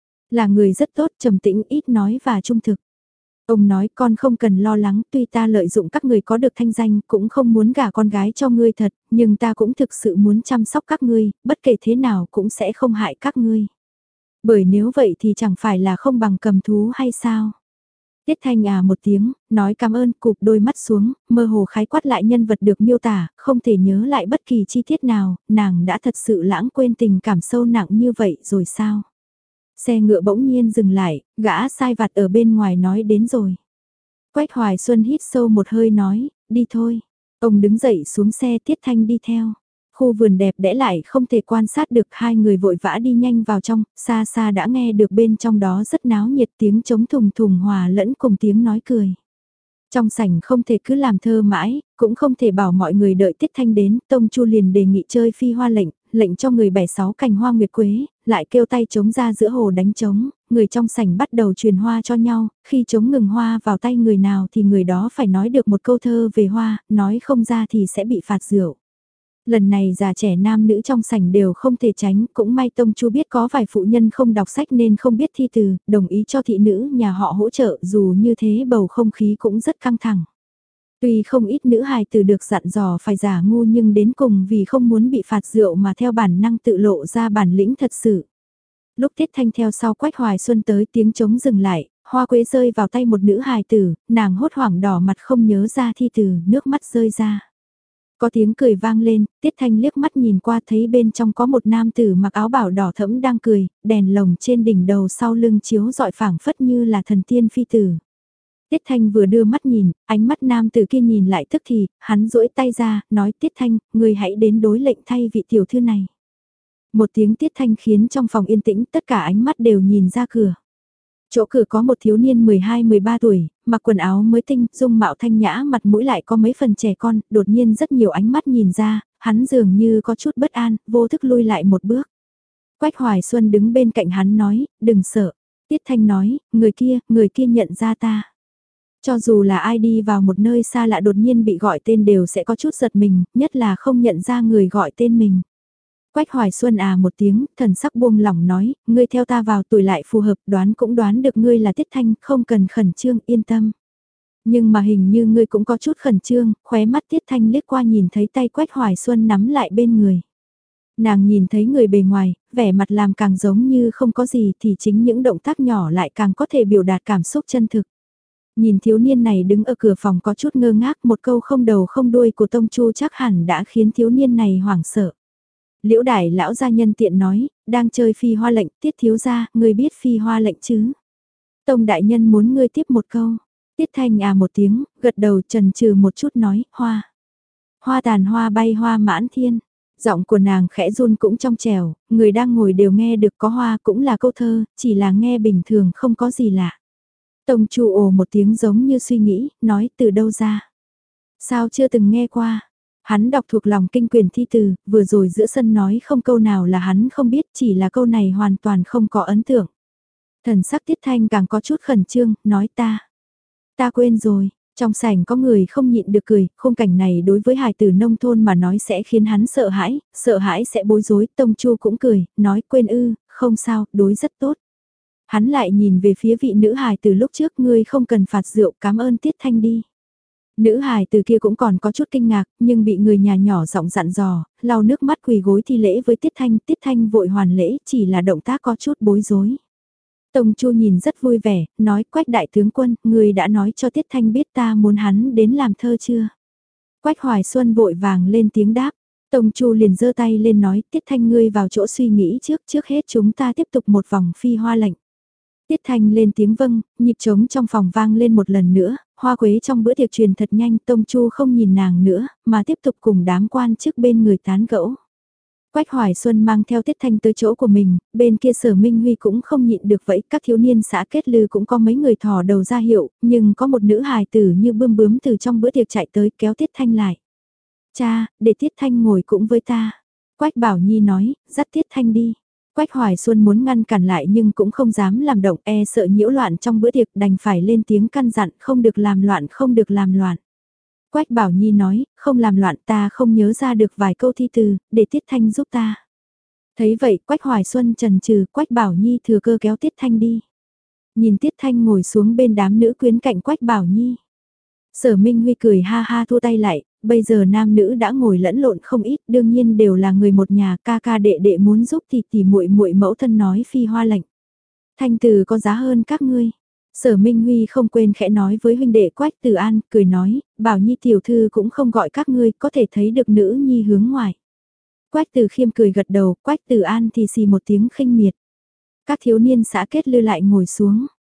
[SPEAKER 1] Là người rất tốt, trầm tĩnh, ít nói và trung thực. Ông nói con không cần lo lắng, tuy ta lợi dụng các người có được thanh danh, cũng không muốn gả con gái cho ngươi thật, nhưng ta cũng thực sự muốn chăm sóc các ngươi, bất kể thế nào cũng sẽ không hại các ngươi. Bởi nếu vậy thì chẳng phải là không bằng cầm thú hay sao? Tiết Thanh à một tiếng, nói cảm ơn, cụp đôi mắt xuống, mơ hồ khái quát lại nhân vật được miêu tả, không thể nhớ lại bất kỳ chi tiết nào, nàng đã thật sự lãng quên tình cảm sâu nặng như vậy rồi sao? Xe ngựa bỗng nhiên dừng lại, gã sai vặt ở bên ngoài nói đến rồi. Quách Hoài Xuân hít sâu một hơi nói, đi thôi. Ông đứng dậy xuống xe, Tiết Thanh đi theo. Khu vườn đẹp đẽ lại không thể quan sát được, hai người vội vã đi nhanh vào trong, xa xa đã nghe được bên trong đó rất náo nhiệt, tiếng trống thùng thùng hòa lẫn cùng tiếng nói cười. Trong sảnh không thể cứ làm thơ mãi, cũng không thể bảo mọi người đợi Tiết Thanh đến, Tông Chu liền đề nghị chơi phi hoa lệnh, lệnh cho người bẻ sáu cành hoa nguyệt quế, lại kêu tay trống ra giữa hồ đánh trống, người trong sảnh bắt đầu truyền hoa cho nhau, khi trống ngừng hoa vào tay người nào thì người đó phải nói được một câu thơ về hoa, nói không ra thì sẽ bị phạt rượu. Lần này già trẻ nam nữ trong sảnh đều không thể tránh, cũng may Tông Chu biết có vài phụ nhân không đọc sách nên không biết thi từ, đồng ý cho thị nữ nhà họ hỗ trợ, dù như thế bầu không khí cũng rất căng thẳng. Tuy không ít nữ hài tử được dặn dò phải giả ngu nhưng đến cùng vì không muốn bị phạt rượu mà theo bản năng tự lộ ra bản lĩnh thật sự. Lúc Tiết Thanh theo sau Quách Hoài Xuân tới, tiếng trống dừng lại, hoa quế rơi vào tay một nữ hài tử, nàng hốt hoảng đỏ mặt không nhớ ra thi từ, nước mắt rơi ra. Có tiếng cười vang lên, Tiết Thanh liếc mắt nhìn qua thấy bên trong có một nam tử mặc áo bảo đỏ thẫm đang cười, đèn lồng trên đỉnh đầu sau lưng chiếu rọi phảng phất như là thần tiên phi tử. Tiết Thanh vừa đưa mắt nhìn, ánh mắt nam tử kia nhìn lại tức thì, hắn duỗi tay ra, nói Tiết Thanh, người hãy đến đối lệnh thay vị tiểu thư này. Một tiếng Tiết Thanh khiến trong phòng yên tĩnh tất cả ánh mắt đều nhìn ra cửa. Chỗ cửa có một thiếu niên mười hai mười ba tuổi, mặc quần áo mới tinh, dung mạo thanh nhã, mặt mũi lại có mấy phần trẻ con, đột nhiên rất nhiều ánh mắt nhìn ra, hắn dường như có chút bất an, vô thức lui lại một bước. Quách Hoài Xuân đứng bên cạnh hắn nói, đừng sợ. Tiết Thanh nói, người kia, người kia nhận ra ta. Cho dù là ai đi vào một nơi xa lạ đột nhiên bị gọi tên đều sẽ có chút giật mình, nhất là không nhận ra người gọi tên mình. Quách Hoài Xuân à một tiếng, thần sắc buông lỏng nói, ngươi theo ta vào tuổi lại phù hợp, đoán cũng đoán được ngươi là Tiết Thanh, không cần khẩn trương, yên tâm. Nhưng mà hình như ngươi cũng có chút khẩn trương, khóe mắt Tiết Thanh liếc qua nhìn thấy tay Quách Hoài Xuân nắm lại bên người. Nàng nhìn thấy người bề ngoài, vẻ mặt làm càng giống như không có gì thì chính những động tác nhỏ lại càng có thể biểu đạt cảm xúc chân thực. Nhìn thiếu niên này đứng ở cửa phòng có chút ngơ ngác, một câu không đầu không đuôi của Tông Chu chắc hẳn đã khiến thiếu niên này hoảng sợ. Liễu đại lão gia nhân tiện nói, đang chơi phi hoa lệnh, Tiết thiếu gia, ngươi biết phi hoa lệnh chứ? Tông đại nhân muốn ngươi tiếp một câu. Tiết Thanh à một tiếng, gật đầu trần trừ một chút nói, hoa. Hoa tàn hoa bay hoa mãn thiên. Giọng của nàng khẽ run cũng trong trèo, người đang ngồi đều nghe được, có hoa cũng là câu thơ, chỉ là nghe bình thường không có gì lạ. Tông Chu ồ một tiếng giống như suy nghĩ, nói từ đâu ra? Sao chưa từng nghe qua? Hắn đọc thuộc lòng kinh quyền thi từ, vừa rồi giữa sân nói không câu nào là hắn không biết, chỉ là câu này hoàn toàn không có ấn tượng. Thần sắc Tiết Thanh càng có chút khẩn trương, nói ta. Ta quên rồi, trong sảnh có người không nhịn được cười, khung cảnh này đối với hài tử nông thôn mà nói sẽ khiến hắn sợ hãi, sợ hãi sẽ bối rối, Tông Chu cũng cười, nói quên ư, không sao, đối rất tốt. Hắn lại nhìn về phía vị nữ hài từ lúc trước, ngươi không cần phạt rượu, cảm ơn Tiết Thanh đi. Nữ hài từ kia cũng còn có chút kinh ngạc, nhưng bị người nhà nhỏ giọng dặn dò, lau nước mắt quỳ gối thi lễ với Tiết Thanh, Tiết Thanh vội hoàn lễ, chỉ là động tác có chút bối rối. Tông Chu nhìn rất vui vẻ, nói Quách đại tướng quân, người đã nói cho Tiết Thanh biết ta muốn hắn đến làm thơ chưa? Quách Hoài Xuân vội vàng lên tiếng đáp, Tông Chu liền giơ tay lên nói Tiết Thanh ngươi vào chỗ suy nghĩ trước, trước hết chúng ta tiếp tục một vòng phi hoa lệnh. Tiết Thanh lên tiếng vâng, nhịp trống trong phòng vang lên một lần nữa, hoa quế trong bữa tiệc truyền thật nhanh, Tông Chu không nhìn nàng nữa, mà tiếp tục cùng đám quan chức bên người tán gẫu. Quách Hoài Xuân mang theo Tiết Thanh tới chỗ của mình, bên kia Sở Minh Huy cũng không nhịn được vậy, các thiếu niên xã kết lư cũng có mấy người thò đầu ra hiệu, nhưng có một nữ hài tử như bươm bướm từ trong bữa tiệc chạy tới kéo Tiết Thanh lại. Cha, để Tiết Thanh ngồi cũng với ta. Quách Bảo Nhi nói, dắt Tiết Thanh đi. Quách Hoài Xuân muốn ngăn cản lại nhưng cũng không dám làm động, e sợ nhiễu loạn trong bữa tiệc, đành phải lên tiếng căn dặn không được làm loạn, không được làm loạn. Quách Bảo Nhi nói, không làm loạn, ta không nhớ ra được vài câu thi từ, để Tiết Thanh giúp ta. Thấy vậy Quách Hoài Xuân chần chừ, Quách Bảo Nhi thừa cơ kéo Tiết Thanh đi. Nhìn Tiết Thanh ngồi xuống bên đám nữ quyến cạnh Quách Bảo Nhi. Sở Minh Huy cười ha ha thua tay lại, bây giờ nam nữ đã ngồi lẫn lộn không ít, đương nhiên đều là người một nhà, ca ca đệ đệ muốn giúp thì tỷ muội muội mẫu thân nói phi hoa lệnh. Thanh từ có giá hơn các ngươi. Sở Minh Huy không quên khẽ nói với huynh đệ Quách Từ An, cười nói, Bảo Nhi tiểu thư cũng không gọi các ngươi, có thể thấy được nữ nhi hướng ngoài. Quách Từ Khiêm cười gật đầu, Quách Từ An thì xì một tiếng khinh miệt. Các thiếu niên xã kết lư lại ngồi xuống.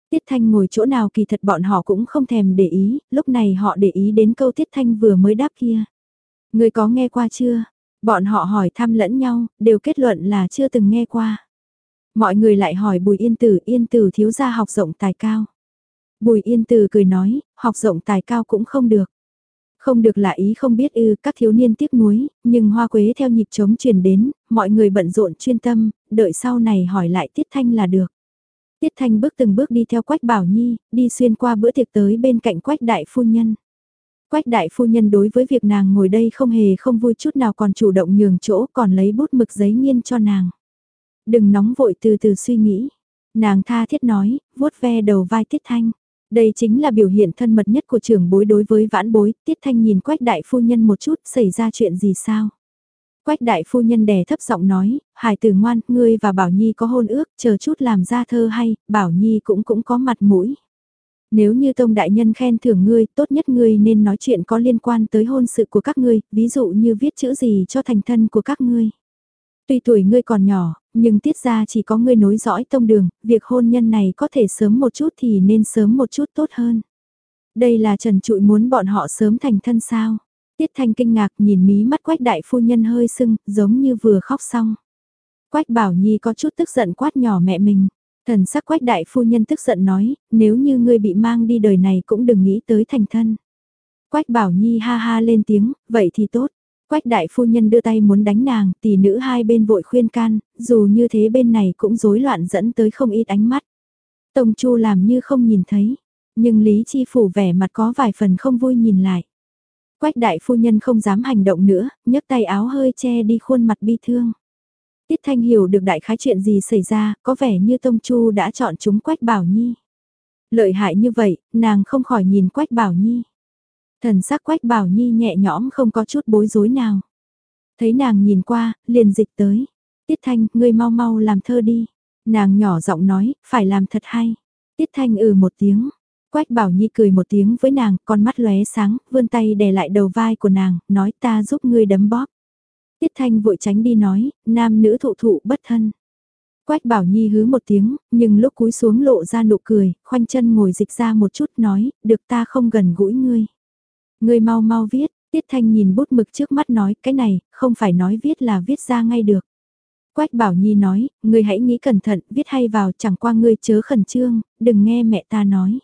[SPEAKER 1] Tiết Thanh ngồi chỗ nào kỳ thật bọn họ cũng không thèm để ý, lúc này họ để ý đến câu Tiết Thanh vừa mới đáp kia. Người có nghe qua chưa? Bọn họ hỏi thăm lẫn nhau, đều kết luận là chưa từng nghe qua. Mọi người lại hỏi Bùi Yên Tử, Yên Tử thiếu gia học rộng tài cao. Bùi Yên Tử cười nói, học rộng tài cao cũng không được. Không được là ý không biết ư, các thiếu niên tiếc nuối, nhưng hoa quế theo nhịp trống truyền đến, mọi người bận rộn chuyên tâm, đợi sau này hỏi lại Tiết Thanh là được. Tiết Thanh bước từng bước đi theo Quách Bảo Nhi, đi xuyên qua bữa tiệc tới bên cạnh Quách đại phu nhân. Quách đại phu nhân đối với việc nàng ngồi đây không hề không vui chút nào, còn chủ động nhường chỗ, còn lấy bút mực giấy nghiên cho nàng. Đừng nóng vội, từ từ suy nghĩ. Nàng tha thiết nói, vuốt ve đầu vai Tiết Thanh. Đây chính là biểu hiện thân mật nhất của trưởng bối đối với vãn bối. Tiết Thanh nhìn Quách đại phu nhân một chút, xảy ra chuyện gì sao? Quách đại phu nhân đè thấp giọng nói, Hải tử ngoan, ngươi và Bảo Nhi có hôn ước, chờ chút làm ra thơ hay, Bảo Nhi cũng cũng có mặt mũi. Nếu như Tông đại nhân khen thưởng ngươi, tốt nhất ngươi nên nói chuyện có liên quan tới hôn sự của các ngươi, ví dụ như viết chữ gì cho thành thân của các ngươi. Tuy tuổi ngươi còn nhỏ, nhưng tiết ra chỉ có ngươi nối dõi tông đường, việc hôn nhân này có thể sớm một chút thì nên sớm một chút tốt hơn. Đây là Trần Trụi muốn bọn họ sớm thành thân sao? Tiết Thanh kinh ngạc nhìn mí mắt Quách đại phu nhân hơi sưng, giống như vừa khóc xong. Quách Bảo Nhi có chút tức giận quát nhỏ mẹ mình. Thần sắc Quách đại phu nhân tức giận nói, nếu như ngươi bị mang đi đời này cũng đừng nghĩ tới thành thân. Quách Bảo Nhi ha ha lên tiếng, vậy thì tốt. Quách đại phu nhân đưa tay muốn đánh nàng, tỷ nữ hai bên vội khuyên can, dù như thế bên này cũng rối loạn dẫn tới không ít ánh mắt. Tông Chu làm như không nhìn thấy, nhưng Lý Chi Phủ vẻ mặt có vài phần không vui nhìn lại. Quách đại phu nhân không dám hành động nữa, nhấc tay áo hơi che đi khuôn mặt bi thương. Tiết Thanh hiểu được đại khái chuyện gì xảy ra, có vẻ như Tông Chu đã chọn chúng Quách Bảo Nhi. Lợi hại như vậy, nàng không khỏi nhìn Quách Bảo Nhi. Thần sắc Quách Bảo Nhi nhẹ nhõm không có chút bối rối nào. Thấy nàng nhìn qua, liền dịch tới. Tiết Thanh, ngươi mau mau làm thơ đi. Nàng nhỏ giọng nói, phải làm thật hay. Tiết Thanh ừ một tiếng. Quách Bảo Nhi cười một tiếng với nàng, con mắt lóe sáng, vươn tay đè lại đầu vai của nàng, nói ta giúp ngươi đấm bóp. Tiết Thanh vội tránh đi nói, nam nữ thụ thụ bất thân. Quách Bảo Nhi hứ một tiếng, nhưng lúc cúi xuống lộ ra nụ cười, khoanh chân ngồi dịch ra một chút nói, được ta không gần gũi ngươi. Ngươi mau mau viết, Tiết Thanh nhìn bút mực trước mắt nói, cái này, không phải nói viết là viết ra ngay được. Quách Bảo Nhi nói, ngươi hãy nghĩ cẩn thận, viết hay vào, chẳng qua ngươi chớ khẩn trương, đừng nghe mẹ ta nói.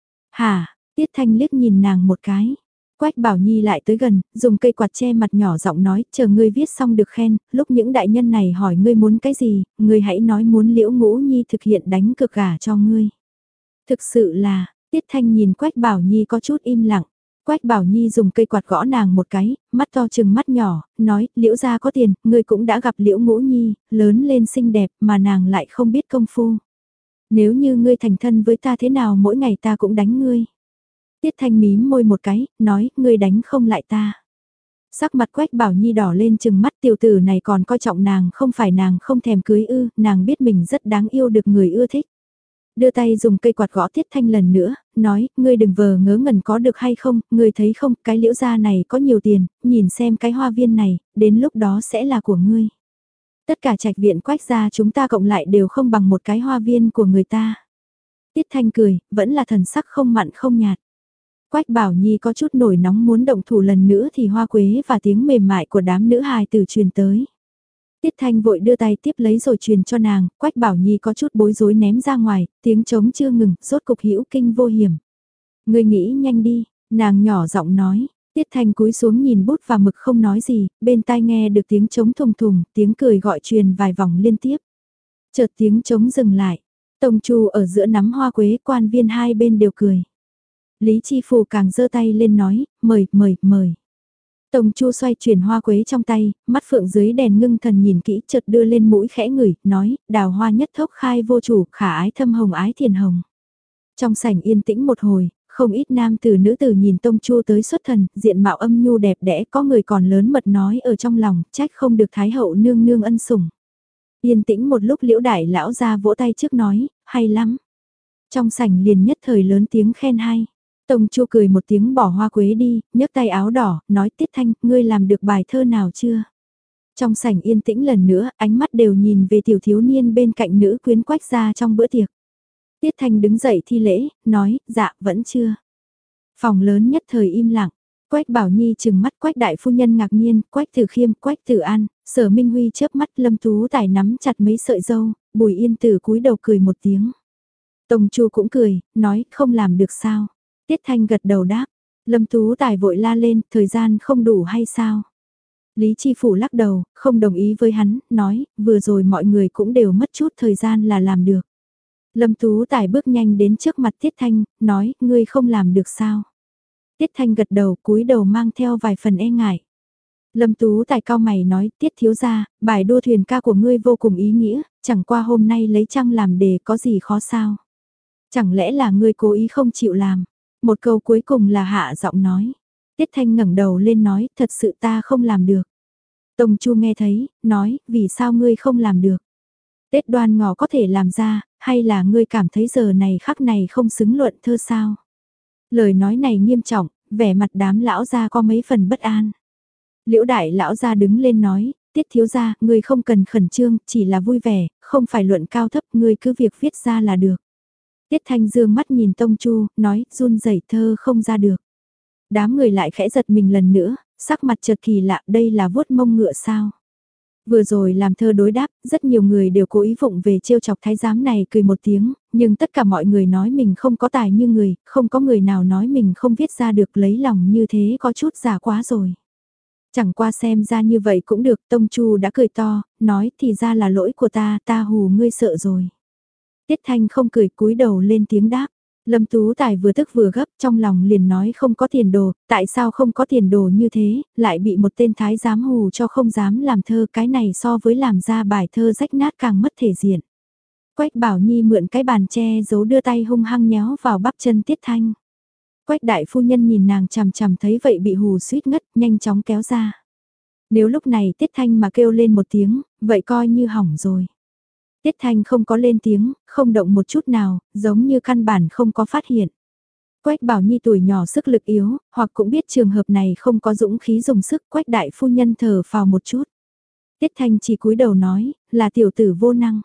[SPEAKER 1] Hả, Tiết Thanh liếc nhìn nàng một cái. Quách Bảo Nhi lại tới gần, dùng cây quạt che mặt nhỏ giọng nói, chờ ngươi viết xong được khen, lúc những đại nhân này hỏi ngươi muốn cái gì, ngươi hãy nói muốn Liễu Ngũ Nhi thực hiện đánh cược gả cho ngươi. Thực sự là, Tiết Thanh nhìn Quách Bảo Nhi có chút im lặng. Quách Bảo Nhi dùng cây quạt gõ nàng một cái, mắt to chừng mắt nhỏ, nói, Liễu gia có tiền, ngươi cũng đã gặp Liễu Ngũ Nhi, lớn lên xinh đẹp mà nàng lại không biết công phu. Nếu như ngươi thành thân với ta thế nào mỗi ngày ta cũng đánh ngươi. Tiết Thanh mím môi một cái, nói, ngươi đánh không lại ta. Sắc mặt Quách Bảo Nhi đỏ lên chừng mắt, tiểu tử này còn coi trọng nàng, không phải nàng không thèm cưới ư, nàng biết mình rất đáng yêu được người ưa thích. Đưa tay dùng cây quạt gõ Tiết Thanh lần nữa, nói, ngươi đừng vờ ngớ ngẩn có được hay không, ngươi thấy không, cái Liễu gia này có nhiều tiền, nhìn xem cái hoa viên này, đến lúc đó sẽ là của ngươi. Tất cả trạch viện Quách gia chúng ta cộng lại đều không bằng một cái hoa viên của người ta. Tiết Thanh cười, vẫn là thần sắc không mặn không nhạt. Quách Bảo Nhi có chút nổi nóng muốn động thủ lần nữa thì hoa quế và tiếng mềm mại của đám nữ hài tử truyền tới. Tiết Thanh vội đưa tay tiếp lấy rồi truyền cho nàng, Quách Bảo Nhi có chút bối rối ném ra ngoài, tiếng trống chưa ngừng, rốt cục hữu kinh vô hiểm. Ngươi nghĩ nhanh đi, nàng nhỏ giọng nói, Tiết Thanh cúi xuống nhìn bút và mực không nói gì, bên tai nghe được tiếng trống thùng thùng, tiếng cười gọi truyền vài vòng liên tiếp. Chợt tiếng trống dừng lại, Tông Chu ở giữa nắm hoa quế, quan viên hai bên đều cười. Lý Chi Phủ càng giơ tay lên nói, mời, mời, mời. Tông Chu xoay chuyển hoa quế trong tay, mắt phượng dưới đèn ngưng thần nhìn kỹ, chợt đưa lên mũi khẽ ngửi, nói, đào hoa nhất thốc khai vô chủ, khả ái thâm hồng ái thiền hồng. Trong sảnh yên tĩnh một hồi, không ít nam tử nữ tử nhìn Tông Chu tới xuất thần, diện mạo âm nhu đẹp đẽ, có người còn lớn mật nói ở trong lòng, trách không được Thái hậu nương nương ân sủng. Yên tĩnh một lúc Liễu đại lão ra vỗ tay trước nói, hay lắm. Trong sảnh liền nhất thời lớn tiếng khen hay. Tông Chu cười một tiếng bỏ hoa quế đi, nhấc tay áo đỏ, nói Tiết Thanh, ngươi làm được bài thơ nào chưa? Trong sảnh yên tĩnh lần nữa, ánh mắt đều nhìn về tiểu thiếu niên bên cạnh nữ quyến Quách gia trong bữa tiệc. Tiết Thanh đứng dậy thi lễ, nói, dạ, vẫn chưa. Phòng lớn nhất thời im lặng. Quách Bảo Nhi trừng mắt, Quách đại phu nhân ngạc nhiên, Quách Tử Khiêm, Quách Tử An, Sở Minh Huy chớp mắt, Lâm Tú Tài nắm chặt mấy sợi dâu, Bùi Yên Tử cúi đầu cười một tiếng. Tông Chu cũng cười, nói, không làm được sao. Tiết Thanh gật đầu đáp, Lâm Tú Tài vội la lên, thời gian không đủ hay sao? Lý Chi Phủ lắc đầu, không đồng ý với hắn, nói, vừa rồi mọi người cũng đều mất chút thời gian là làm được. Lâm Tú Tài bước nhanh đến trước mặt Tiết Thanh, nói, ngươi không làm được sao? Tiết Thanh gật đầu, cúi đầu mang theo vài phần e ngại. Lâm Tú Tài cao mày nói, Tiết thiếu gia, bài đua thuyền ca của ngươi vô cùng ý nghĩa, chẳng qua hôm nay lấy trăng làm đề có gì khó sao? Chẳng lẽ là ngươi cố ý không chịu làm? Một câu cuối cùng là hạ giọng nói. Tiết Thanh ngẩng đầu lên nói, thật sự ta không làm được. Tông Chu nghe thấy, nói, vì sao ngươi không làm được? Tết Đoan Ngọ có thể làm ra, hay là ngươi cảm thấy giờ này khắc này không xứng luận thơ sao? Lời nói này nghiêm trọng, vẻ mặt đám lão gia có mấy phần bất an. Liễu đại lão gia đứng lên nói, Tiết thiếu gia, ngươi không cần khẩn trương, chỉ là vui vẻ, không phải luận cao thấp, ngươi cứ việc viết ra là được. Tiết Thanh dương mắt nhìn Tông Chu, nói, run rẩy thơ không ra được. Đám người lại khẽ giật mình lần nữa, sắc mặt chợt kỳ lạ, đây là vuốt mông ngựa sao? Vừa rồi làm thơ đối đáp, rất nhiều người đều cố ý vụng về trêu chọc thái giám này cười một tiếng, nhưng tất cả mọi người nói mình không có tài như người, không có người nào nói mình không viết ra được, lấy lòng như thế có chút giả quá rồi. Chẳng qua xem ra như vậy cũng được, Tông Chu đã cười to, nói thì ra là lỗi của ta, ta hù ngươi sợ rồi. Tiết Thanh không cười, cúi đầu lên tiếng đáp. Lâm Tú Tài vừa tức vừa gấp, trong lòng liền nói không có tiền đồ, tại sao không có tiền đồ như thế, lại bị một tên thái giám hù cho không dám làm thơ, cái này so với làm ra bài thơ rách nát càng mất thể diện. Quách Bảo Nhi mượn cái bàn che giấu đưa tay hung hăng nhéo vào bắp chân Tiết Thanh. Quách đại phu nhân nhìn nàng chằm chằm thấy vậy bị hù suýt ngất, nhanh chóng kéo ra. Nếu lúc này Tiết Thanh mà kêu lên một tiếng, vậy coi như hỏng rồi. Tiết Thanh không có lên tiếng, không động một chút nào, giống như căn bản không có phát hiện. Quách Bảo Nhi tuổi nhỏ sức lực yếu, hoặc cũng biết trường hợp này không có dũng khí dùng sức, Quách đại phu nhân thở phào một chút. Tiết Thanh chỉ cúi đầu nói, là tiểu tử vô năng.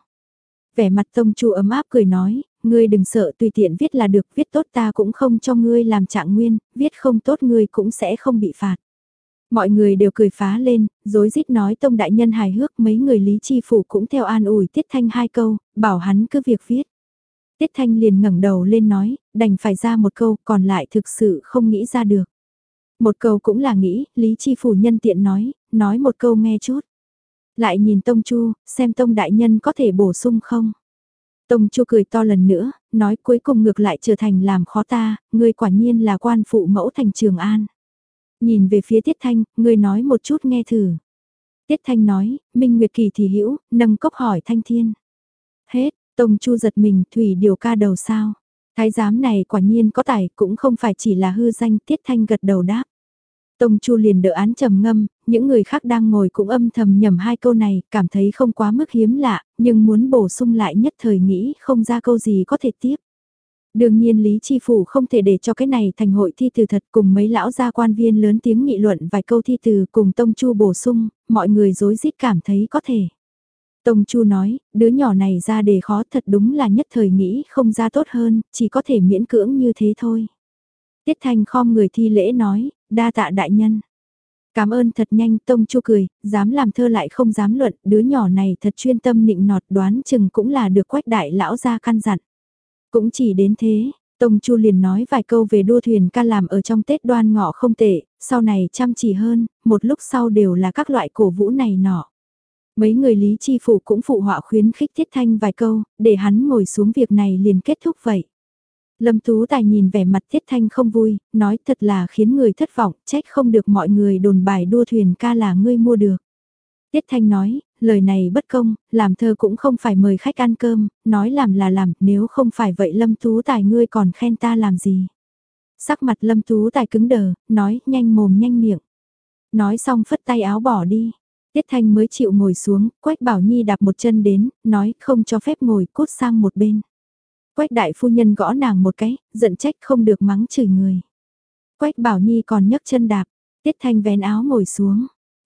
[SPEAKER 1] Vẻ mặt Tông Chu ấm áp cười nói, ngươi đừng sợ, tùy tiện viết là được, viết tốt ta cũng không cho ngươi làm trạng nguyên, viết không tốt ngươi cũng sẽ không bị phạt. Mọi người đều cười phá lên, rối rít nói Tông đại nhân hài hước, mấy người Lý Chi Phủ cũng theo an ủi Tiết Thanh hai câu, bảo hắn cứ việc viết. Tiết Thanh liền ngẩng đầu lên nói, đành phải ra một câu, còn lại thực sự không nghĩ ra được. Một câu cũng là nghĩ, Lý Chi Phủ nhân tiện nói, nói một câu nghe chút. Lại nhìn Tông Chu, xem Tông đại nhân có thể bổ sung không. Tông Chu cười to lần nữa, nói cuối cùng ngược lại trở thành làm khó ta, ngươi quả nhiên là quan phụ mẫu thành Trường An. Nhìn về phía Tiết Thanh, ngươi nói một chút nghe thử. Tiết Thanh nói, Minh Nguyệt Kỳ thì hữu, nâng cốc hỏi Thanh Thiên. Hết, Tông Chu giật mình, thủy điều ca đầu sao. Thái giám này quả nhiên có tài, cũng không phải chỉ là hư danh. Tiết Thanh gật đầu đáp. Tông Chu liền đỡ án trầm ngâm, những người khác đang ngồi cũng âm thầm nhầm hai câu này, cảm thấy không quá mức hiếm lạ, nhưng muốn bổ sung lại nhất thời nghĩ không ra câu gì có thể tiếp. Đương nhiên Lý Chi Phủ không thể để cho cái này thành hội thi từ thật, cùng mấy lão gia quan viên lớn tiếng nghị luận vài câu thi từ cùng Tông Chu bổ sung, mọi người rối rít cảm thấy có thể. Tông Chu nói, đứa nhỏ này ra đề khó thật đúng là nhất thời nghĩ không ra tốt hơn, chỉ có thể miễn cưỡng như thế thôi. Tiết Thanh khom người thi lễ nói, đa tạ đại nhân. Cảm ơn thật nhanh, Tông Chu cười, dám làm thơ lại không dám luận, đứa nhỏ này thật chuyên tâm nịnh nọt, đoán chừng cũng là được Quách đại lão gia căn dặn. Cũng chỉ đến thế, Tông Chu liền nói vài câu về đua thuyền ca làm ở trong Tết Đoan Ngọ không tệ, sau này chăm chỉ hơn, một lúc sau đều là các loại cổ vũ này nọ. Mấy người Lý Chi Phủ cũng phụ họa khuyến khích Tiết Thanh vài câu, để hắn ngồi xuống việc này liền kết thúc vậy. Lâm Tú Tài nhìn vẻ mặt Tiết Thanh không vui, nói thật là khiến người thất vọng, trách không được mọi người đồn bài đua thuyền ca là ngươi mua được. Tiết Thanh nói, lời này bất công, làm thơ cũng không phải mời khách ăn cơm, nói làm là làm, nếu không phải vậy Lâm Tú Tài ngươi còn khen ta làm gì. Sắc mặt Lâm Tú Tài cứng đờ, nói nhanh mồm nhanh miệng. Nói xong phất tay áo bỏ đi. Tiết Thanh mới chịu ngồi xuống, Quách Bảo Nhi đạp một chân đến, nói không cho phép ngồi, cút sang một bên. Quách đại phu nhân gõ nàng một cái, giận trách không được mắng chửi người. Quách Bảo Nhi còn nhấc chân đạp, Tiết Thanh vén áo ngồi xuống.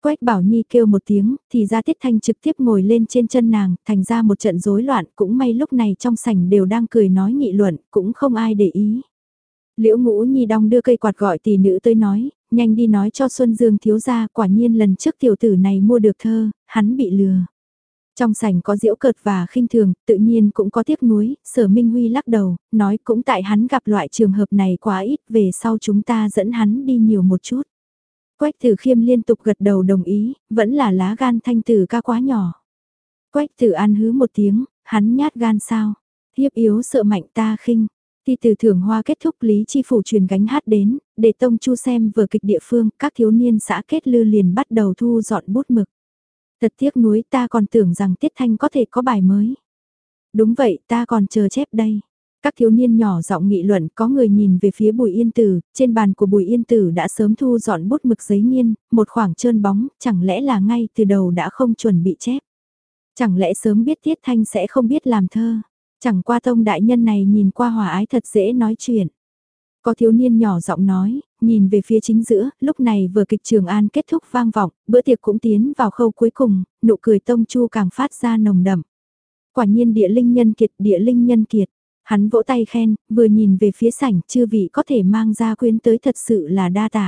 [SPEAKER 1] Quách Bảo Nhi kêu một tiếng, thì ra Tiết Thanh trực tiếp ngồi lên trên chân nàng, thành ra một trận rối loạn, cũng may lúc này trong sảnh đều đang cười nói nghị luận, cũng không ai để ý. Liễu Ngũ Nhi đong đưa cây quạt gọi tỷ nữ tới nói, nhanh đi nói cho Xuân Dương thiếu gia, quả nhiên lần trước tiểu tử này mua được thơ, hắn bị lừa. Trong sảnh có giễu cợt và khinh thường, tự nhiên cũng có tiếc nuối, Sở Minh Huy lắc đầu, nói cũng tại hắn gặp loại trường hợp này quá ít, về sau chúng ta dẫn hắn đi nhiều một chút. Quách Tử Khiêm liên tục gật đầu đồng ý, vẫn là lá gan Thanh Tử ca quá nhỏ. Quách Tử An hứ một tiếng, hắn nhát gan sao? Hiếp yếu sợ mạnh ta khinh. Thi từ thưởng hoa kết thúc Lý Chi Phủ truyền gánh hát đến, để Tông Chu xem vừa kịch địa phương, các thiếu niên xã kết lư liền bắt đầu thu dọn bút mực. Thật tiếc nuối, ta còn tưởng rằng Tiết Thanh có thể có bài mới. Đúng vậy, ta còn chờ chép đây. Các thiếu niên nhỏ giọng nghị luận, có người nhìn về phía Bùi Yên Tử, trên bàn của Bùi Yên Tử đã sớm thu dọn bút mực giấy nghiên, một khoảng trơn bóng, chẳng lẽ là ngay từ đầu đã không chuẩn bị chép. Chẳng lẽ sớm biết Tiết Thanh sẽ không biết làm thơ. Chẳng qua Tông đại nhân này nhìn qua hòa ái thật dễ nói chuyện. Có thiếu niên nhỏ giọng nói, nhìn về phía chính giữa, lúc này vừa kịch Trường An kết thúc vang vọng, bữa tiệc cũng tiến vào khâu cuối cùng, nụ cười Tông Chu càng phát ra nồng đậm. Quả nhiên địa linh nhân kiệt, địa linh nhân kiệt. Hắn vỗ tay khen, vừa nhìn về phía sảnh, chư vị có thể mang ra quyến tới thật sự là đa tạ.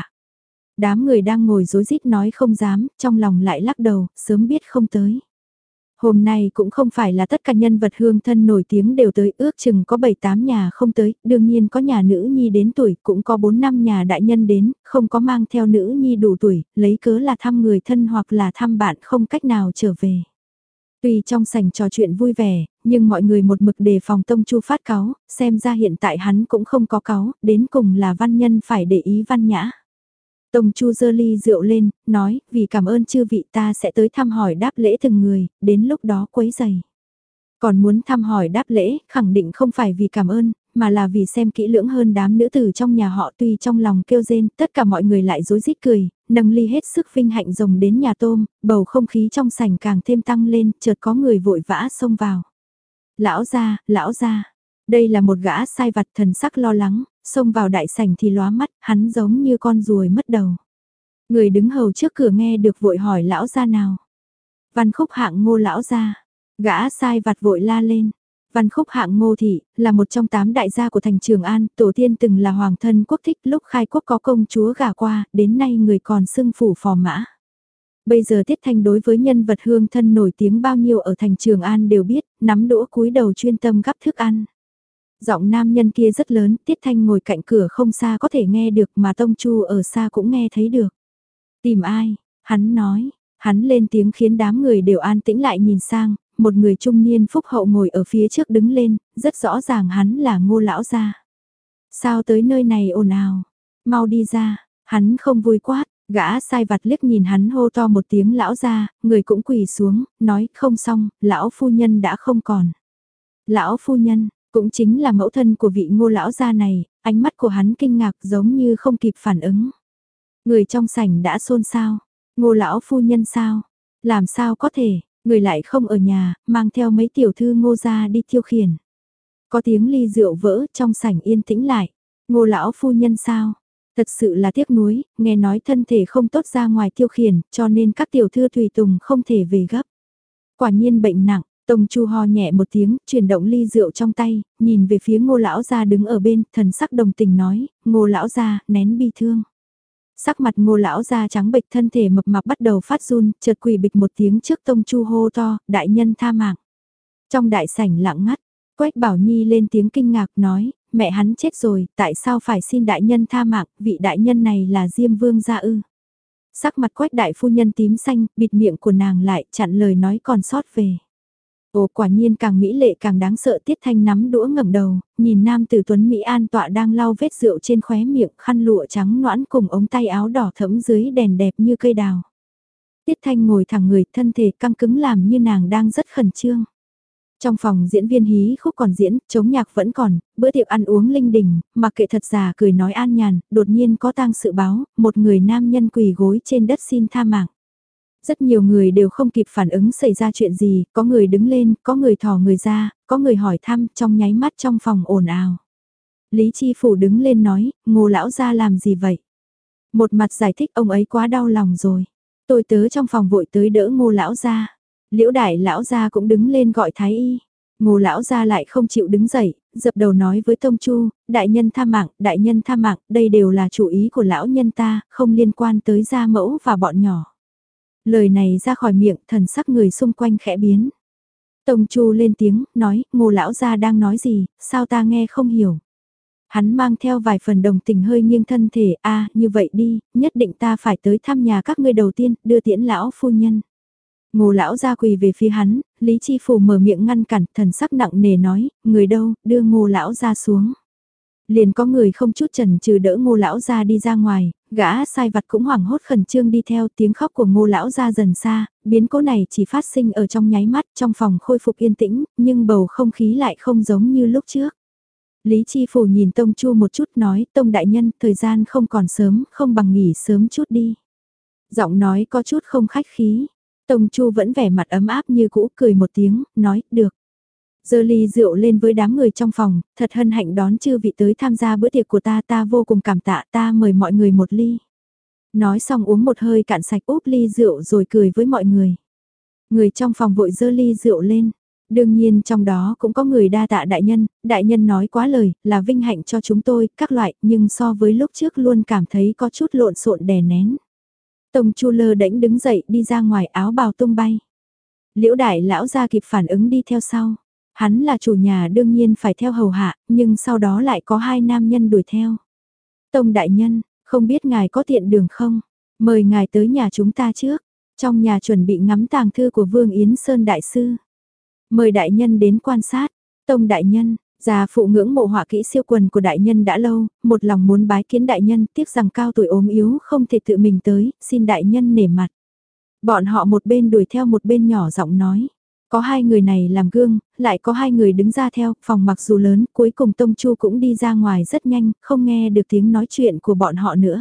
[SPEAKER 1] Đám người đang ngồi rối rít nói không dám, trong lòng lại lắc đầu, sớm biết không tới. Hôm nay cũng không phải là tất cả nhân vật hương thân nổi tiếng đều tới, ước chừng có bảy tám nhà không tới, đương nhiên có nhà nữ nhi đến tuổi, cũng có bốn năm nhà đại nhân đến, không có mang theo nữ nhi đủ tuổi, lấy cớ là thăm người thân hoặc là thăm bạn không cách nào trở về. Tuy trong sảnh trò chuyện vui vẻ, nhưng mọi người một mực đề phòng Tông Chu phát cáu, xem ra hiện tại hắn cũng không có cáu, đến cùng là văn nhân phải để ý văn nhã. Tông Chu giơ ly rượu lên, nói, vì cảm ơn chư vị ta sẽ tới thăm hỏi đáp lễ từng người, đến lúc đó quấy giày. Còn muốn thăm hỏi đáp lễ, khẳng định không phải vì cảm ơn, mà là vì xem kỹ lưỡng hơn đám nữ tử trong nhà họ, tuy trong lòng kêu rên, tất cả mọi người lại rối rít cười, nâng ly hết sức vinh hạnh rồng đến nhà tôm, bầu không khí trong sảnh càng thêm tăng lên, chợt có người vội vã xông vào. Lão gia, lão gia, đây là một gã sai vặt thần sắc lo lắng, xông vào đại sảnh thì lóa mắt, hắn giống như con ruồi mất đầu. Người đứng hầu trước cửa nghe được vội hỏi lão gia nào. Văn Khúc hạng Ngô lão gia, gã sai vặt vội la lên. Văn Khúc hạng Ngô thị, là một trong tám đại gia của thành Trường An, tổ tiên từng là hoàng thân quốc thích, lúc khai quốc có công chúa gả qua, đến nay người còn xưng phủ phò mã. Bây giờ Tiết Thanh đối với nhân vật hương thân nổi tiếng bao nhiêu ở thành Trường An đều biết, nắm đũa cúi đầu chuyên tâm gắp thức ăn. Giọng nam nhân kia rất lớn, Tiết Thanh ngồi cạnh cửa không xa có thể nghe được mà Tông Chu ở xa cũng nghe thấy được. Tìm ai? Hắn nói, hắn lên tiếng khiến đám người đều an tĩnh lại nhìn sang, một người trung niên phúc hậu ngồi ở phía trước đứng lên, rất rõ ràng hắn là Ngô lão gia. Sao tới nơi này ồn ào? Mau đi ra, hắn không vui quát, gã sai vặt liếc nhìn hắn hô to một tiếng lão gia, người cũng quỳ xuống, nói không xong, lão phu nhân đã không còn. Lão phu nhân, cũng chính là mẫu thân của vị Ngô lão gia này, ánh mắt của hắn kinh ngạc giống như không kịp phản ứng. Người trong sảnh đã xôn xao, Ngô lão phu nhân sao? Làm sao có thể, người lại không ở nhà, mang theo mấy tiểu thư Ngô gia đi tiêu khiển. Có tiếng ly rượu vỡ trong sảnh yên tĩnh lại. Ngô lão phu nhân sao? Thật sự là tiếc nuối, nghe nói thân thể không tốt ra ngoài tiêu khiển, cho nên các tiểu thư tùy tùng không thể về gấp. Quả nhiên bệnh nặng, Tông Chu ho nhẹ một tiếng, chuyển động ly rượu trong tay, nhìn về phía Ngô lão gia đứng ở bên, thần sắc đồng tình nói, Ngô lão gia, nén bi thương. Sắc mặt Ngô lão gia trắng bệch, thân thể mập mạp bắt đầu phát run, chợt quỳ bịch một tiếng trước Tông Chu hô to, đại nhân tha mạng. Trong đại sảnh lặng ngắt, Quách Bảo Nhi lên tiếng kinh ngạc nói, mẹ hắn chết rồi, tại sao phải xin đại nhân tha mạng, vị đại nhân này là Diêm Vương gia ư. Sắc mặt Quách đại phu nhân tím xanh, bịt miệng của nàng lại, chặn lời nói còn sót về. Ồ, quả nhiên càng mỹ lệ càng đáng sợ. Tiết Thanh nắm đũa ngẩng đầu, nhìn nam tử tuấn Mỹ an tọa đang lau vết rượu trên khóe miệng, khăn lụa trắng noãn cùng ống tay áo đỏ thẫm dưới đèn đẹp như cây đào. Tiết Thanh ngồi thẳng người, thân thể căng cứng làm như nàng đang rất khẩn trương. Trong phòng diễn viên hí khúc còn diễn, chống nhạc vẫn còn, bữa tiệc ăn uống linh đình, mặc kệ thật giả cười nói an nhàn, đột nhiên có tang sự báo, một người nam nhân quỳ gối trên đất xin tha mạng. Rất nhiều người đều không kịp phản ứng xảy ra chuyện gì, có người đứng lên, có người thò người ra, có người hỏi thăm, trong nháy mắt trong phòng ồn ào. Lý Chi Phủ đứng lên nói, Ngô lão gia làm gì vậy? Một mặt giải thích ông ấy quá đau lòng rồi. Tôi tớ trong phòng vội tới đỡ Ngô lão gia. Liễu đại lão gia cũng đứng lên gọi thái y. Ngô lão gia lại không chịu đứng dậy, dập đầu nói với Tông Chu, đại nhân tha mạng, đại nhân tha mạng, đây đều là chủ ý của lão nhân ta, không liên quan tới gia mẫu và bọn nhỏ. Lời này ra khỏi miệng, thần sắc người xung quanh khẽ biến. Tông Chu lên tiếng, nói, Ngô lão gia đang nói gì, sao ta nghe không hiểu. Hắn mang theo vài phần đồng tình hơi nghiêng thân thể, a như vậy đi, nhất định ta phải tới thăm nhà các ngươi đầu tiên, đưa tiễn lão phu nhân. Ngô lão gia quỳ về phía hắn, Lý Chi Phủ mở miệng ngăn cản, thần sắc nặng nề nói, người đâu, đưa Ngô lão gia xuống. Liền có người không chút chần chừ đỡ Ngô lão gia đi ra ngoài, gã sai vặt cũng hoảng hốt khẩn trương đi theo, tiếng khóc của Ngô lão gia dần xa, biến cố này chỉ phát sinh ở trong nháy mắt, trong phòng khôi phục yên tĩnh, nhưng bầu không khí lại không giống như lúc trước. Lý Chi Phủ nhìn Tông Chu một chút nói, Tông đại nhân, thời gian không còn sớm, không bằng nghỉ sớm chút đi. Giọng nói có chút không khách khí. Tông Chu vẫn vẻ mặt ấm áp như cũ, cười một tiếng, nói, được. Giơ ly rượu lên với đám người trong phòng, thật hân hạnh đón chư vị tới tham gia bữa tiệc của ta, ta vô cùng cảm tạ, ta mời mọi người một ly. Nói xong uống một hơi cạn sạch úp ly rượu rồi cười với mọi người. Người trong phòng vội giơ ly rượu lên. Đương nhiên trong đó cũng có người đa tạ đại nhân, đại nhân nói quá lời, là vinh hạnh cho chúng tôi, các loại, nhưng so với lúc trước luôn cảm thấy có chút lộn xộn đè nén. Tông Chu lơ đễnh đứng dậy đi ra ngoài áo bào tung bay. Liễu đại lão ra kịp phản ứng đi theo sau. Hắn là chủ nhà đương nhiên phải theo hầu hạ, nhưng sau đó lại có hai nam nhân đuổi theo. Tông đại nhân, không biết ngài có tiện đường không? Mời ngài tới nhà chúng ta trước. Trong nhà chuẩn bị ngắm tàng thư của Vương Yến Sơn đại sư. Mời đại nhân đến quan sát. Tông đại nhân, già phụ ngưỡng mộ họa kỹ siêu quần của đại nhân đã lâu, một lòng muốn bái kiến đại nhân, tiếc rằng cao tuổi ốm yếu không thể tự mình tới, xin đại nhân nể mặt. Bọn họ một bên đuổi theo một bên nhỏ giọng nói. Có hai người này làm gương, lại có hai người đứng ra theo, phòng mặc dù lớn, cuối cùng Tông Chu cũng đi ra ngoài rất nhanh, không nghe được tiếng nói chuyện của bọn họ nữa.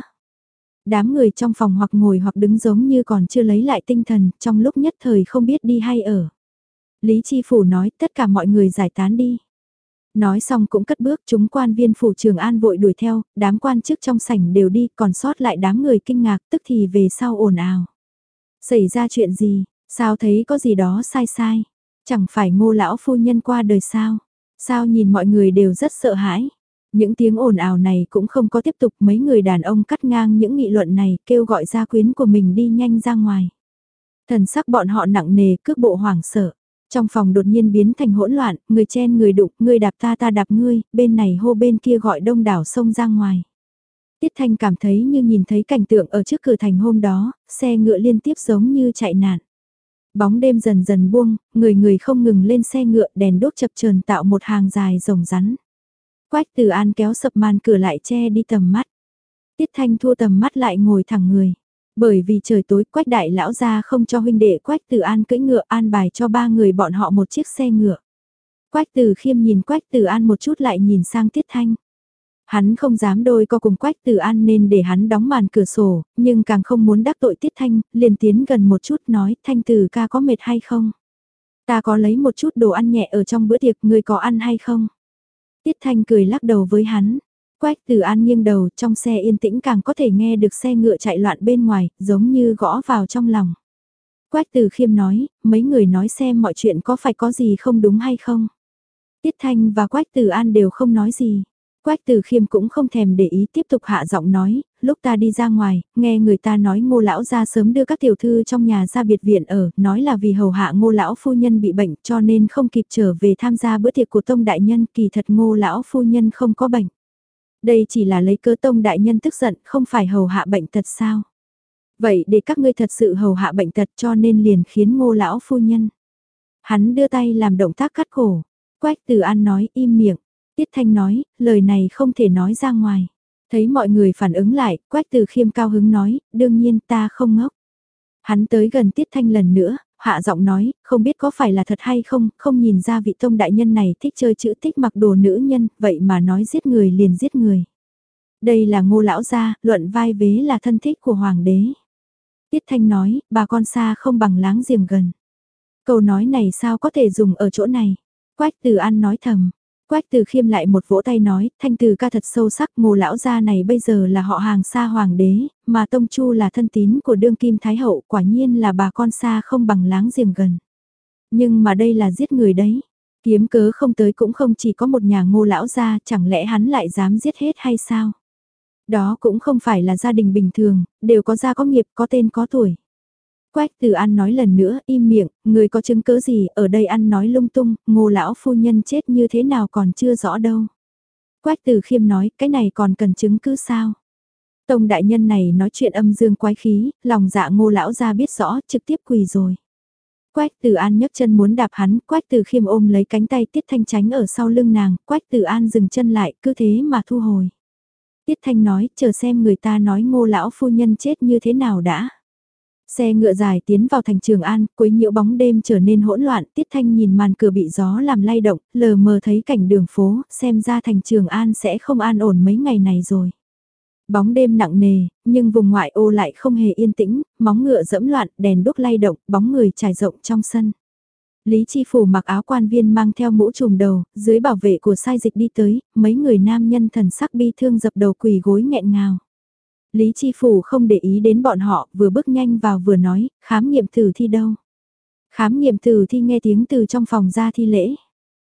[SPEAKER 1] Đám người trong phòng hoặc ngồi hoặc đứng giống như còn chưa lấy lại tinh thần, trong lúc nhất thời không biết đi hay ở. Lý Chi Phủ nói tất cả mọi người giải tán đi. Nói xong cũng cất bước, chúng quan viên phủ Trường An vội đuổi theo, đám quan chức trong sảnh đều đi, còn sót lại đám người kinh ngạc tức thì về sau ồn ào. Xảy ra chuyện gì, sao thấy có gì đó sai sai, chẳng phải Ngô lão phu nhân qua đời sao, sao nhìn mọi người đều rất sợ hãi. Những tiếng ồn ào này cũng không có tiếp tục, mấy người đàn ông cắt ngang những nghị luận này kêu gọi gia quyến của mình đi nhanh ra ngoài. Thần sắc bọn họ nặng nề cước bộ hoảng sợ. Trong phòng đột nhiên biến thành hỗn loạn, người chen người đụng, người đạp ta ta đạp ngươi, bên này hô bên kia gọi đông đảo xông ra ngoài. Tiết Thanh cảm thấy như nhìn thấy cảnh tượng ở trước cửa thành hôm đó, xe ngựa liên tiếp giống như chạy nạn. Bóng đêm dần dần buông, người người không ngừng lên xe ngựa, đèn đốt chập chờn tạo một hàng dài rồng rắn. Quách Từ An kéo sập màn cửa lại che đi tầm mắt. Tiết Thanh thua tầm mắt lại ngồi thẳng người. Bởi vì trời tối, Quách đại lão gia không cho huynh đệ Quách Từ An cưỡi ngựa, an bài cho ba người bọn họ một chiếc xe ngựa. Quách Từ Khiêm nhìn Quách Từ An một chút lại nhìn sang Tiết Thanh. Hắn không dám đôi co cùng Quách Từ An nên để hắn đóng màn cửa sổ, nhưng càng không muốn đắc tội Tiết Thanh, liền tiến gần một chút nói, Thanh Từ ca có mệt hay không? Ta có lấy một chút đồ ăn nhẹ ở trong bữa tiệc, người có ăn hay không? Tiết Thanh cười lắc đầu với hắn. Quách Từ An nghiêng đầu, trong xe yên tĩnh càng có thể nghe được xe ngựa chạy loạn bên ngoài, giống như gõ vào trong lòng. Quách Từ Khiêm nói, mấy người nói xem mọi chuyện có phải có gì không đúng hay không. Tiết Thanh và Quách Từ An đều không nói gì. Quách Từ Khiêm cũng không thèm để ý tiếp tục hạ giọng nói, lúc ta đi ra ngoài, nghe người ta nói Ngô lão gia sớm đưa các tiểu thư trong nhà ra biệt viện ở, nói là vì hầu hạ Ngô lão phu nhân bị bệnh cho nên không kịp trở về tham gia bữa tiệc của Tông đại nhân, kỳ thật Ngô lão phu nhân không có bệnh. Đây chỉ là lấy cớ Tông đại nhân tức giận, không phải hầu hạ bệnh tật sao? Vậy để các ngươi thật sự hầu hạ bệnh tật cho nên liền khiến Ngô lão phu nhân. Hắn đưa tay làm động tác cắt cổ. Quách Từ An nói im miệng. Tiết Thanh nói, lời này không thể nói ra ngoài. Thấy mọi người phản ứng lại, Quách Từ Khiêm cao hứng nói, đương nhiên ta không ngốc. Hắn tới gần Tiết Thanh lần nữa, hạ giọng nói, không biết có phải là thật hay không, không nhìn ra vị Tông đại nhân này thích chơi chữ thích mặc đồ nữ nhân, vậy mà nói giết người liền giết người. Đây là Ngô lão gia, luận vai vế là thân thích của hoàng đế. Tiết Thanh nói, bà con xa không bằng láng giềng gần. Câu nói này sao có thể dùng ở chỗ này? Quách Từ An nói thầm, Quách Từ Khiêm lại một vỗ tay nói, thanh từ ca thật sâu sắc, Ngô lão gia này bây giờ là họ hàng xa hoàng đế, mà Tông Chu là thân tín của đương kim thái hậu, quả nhiên là bà con xa không bằng láng giềng gần. Nhưng mà đây là giết người đấy, kiếm cớ không tới cũng không chỉ có một nhà Ngô lão gia, chẳng lẽ hắn lại dám giết hết hay sao? Đó cũng không phải là gia đình bình thường, đều có gia có nghiệp, có tên có tuổi. Quách Từ An nói lần nữa, im miệng, người có chứng cớ gì, ở đây ăn nói lung tung, Ngô lão phu nhân chết như thế nào còn chưa rõ đâu. Quách Từ Khiêm nói, cái này còn cần chứng cứ sao? Tông đại nhân này nói chuyện âm dương quái khí, lòng dạ Ngô lão ra biết rõ, trực tiếp quỳ rồi. Quách Từ An nhấc chân muốn đạp hắn, Quách Từ Khiêm ôm lấy cánh tay Tiết Thanh tránh ở sau lưng nàng, Quách Từ An dừng chân lại, cứ thế mà thu hồi. Tiết Thanh nói, chờ xem người ta nói Ngô lão phu nhân chết như thế nào đã. Xe ngựa dài tiến vào thành Trường An, quấy nhiễu bóng đêm trở nên hỗn loạn, Tiết Thanh nhìn màn cửa bị gió làm lay động, lờ mờ thấy cảnh đường phố, xem ra thành Trường An sẽ không an ổn mấy ngày này rồi. Bóng đêm nặng nề, nhưng vùng ngoại ô lại không hề yên tĩnh, móng ngựa dẫm loạn, đèn đốt lay động, bóng người trải rộng trong sân. Lý Chi Phủ mặc áo quan viên mang theo mũ trùm đầu, dưới bảo vệ của sai dịch đi tới, mấy người nam nhân thần sắc bi thương dập đầu quỳ gối nghẹn ngào. Lý Chi Phủ không để ý đến bọn họ, vừa bước nhanh vào vừa nói, khám nghiệm tử thi đâu. Khám nghiệm tử thi nghe tiếng từ trong phòng ra thi lễ.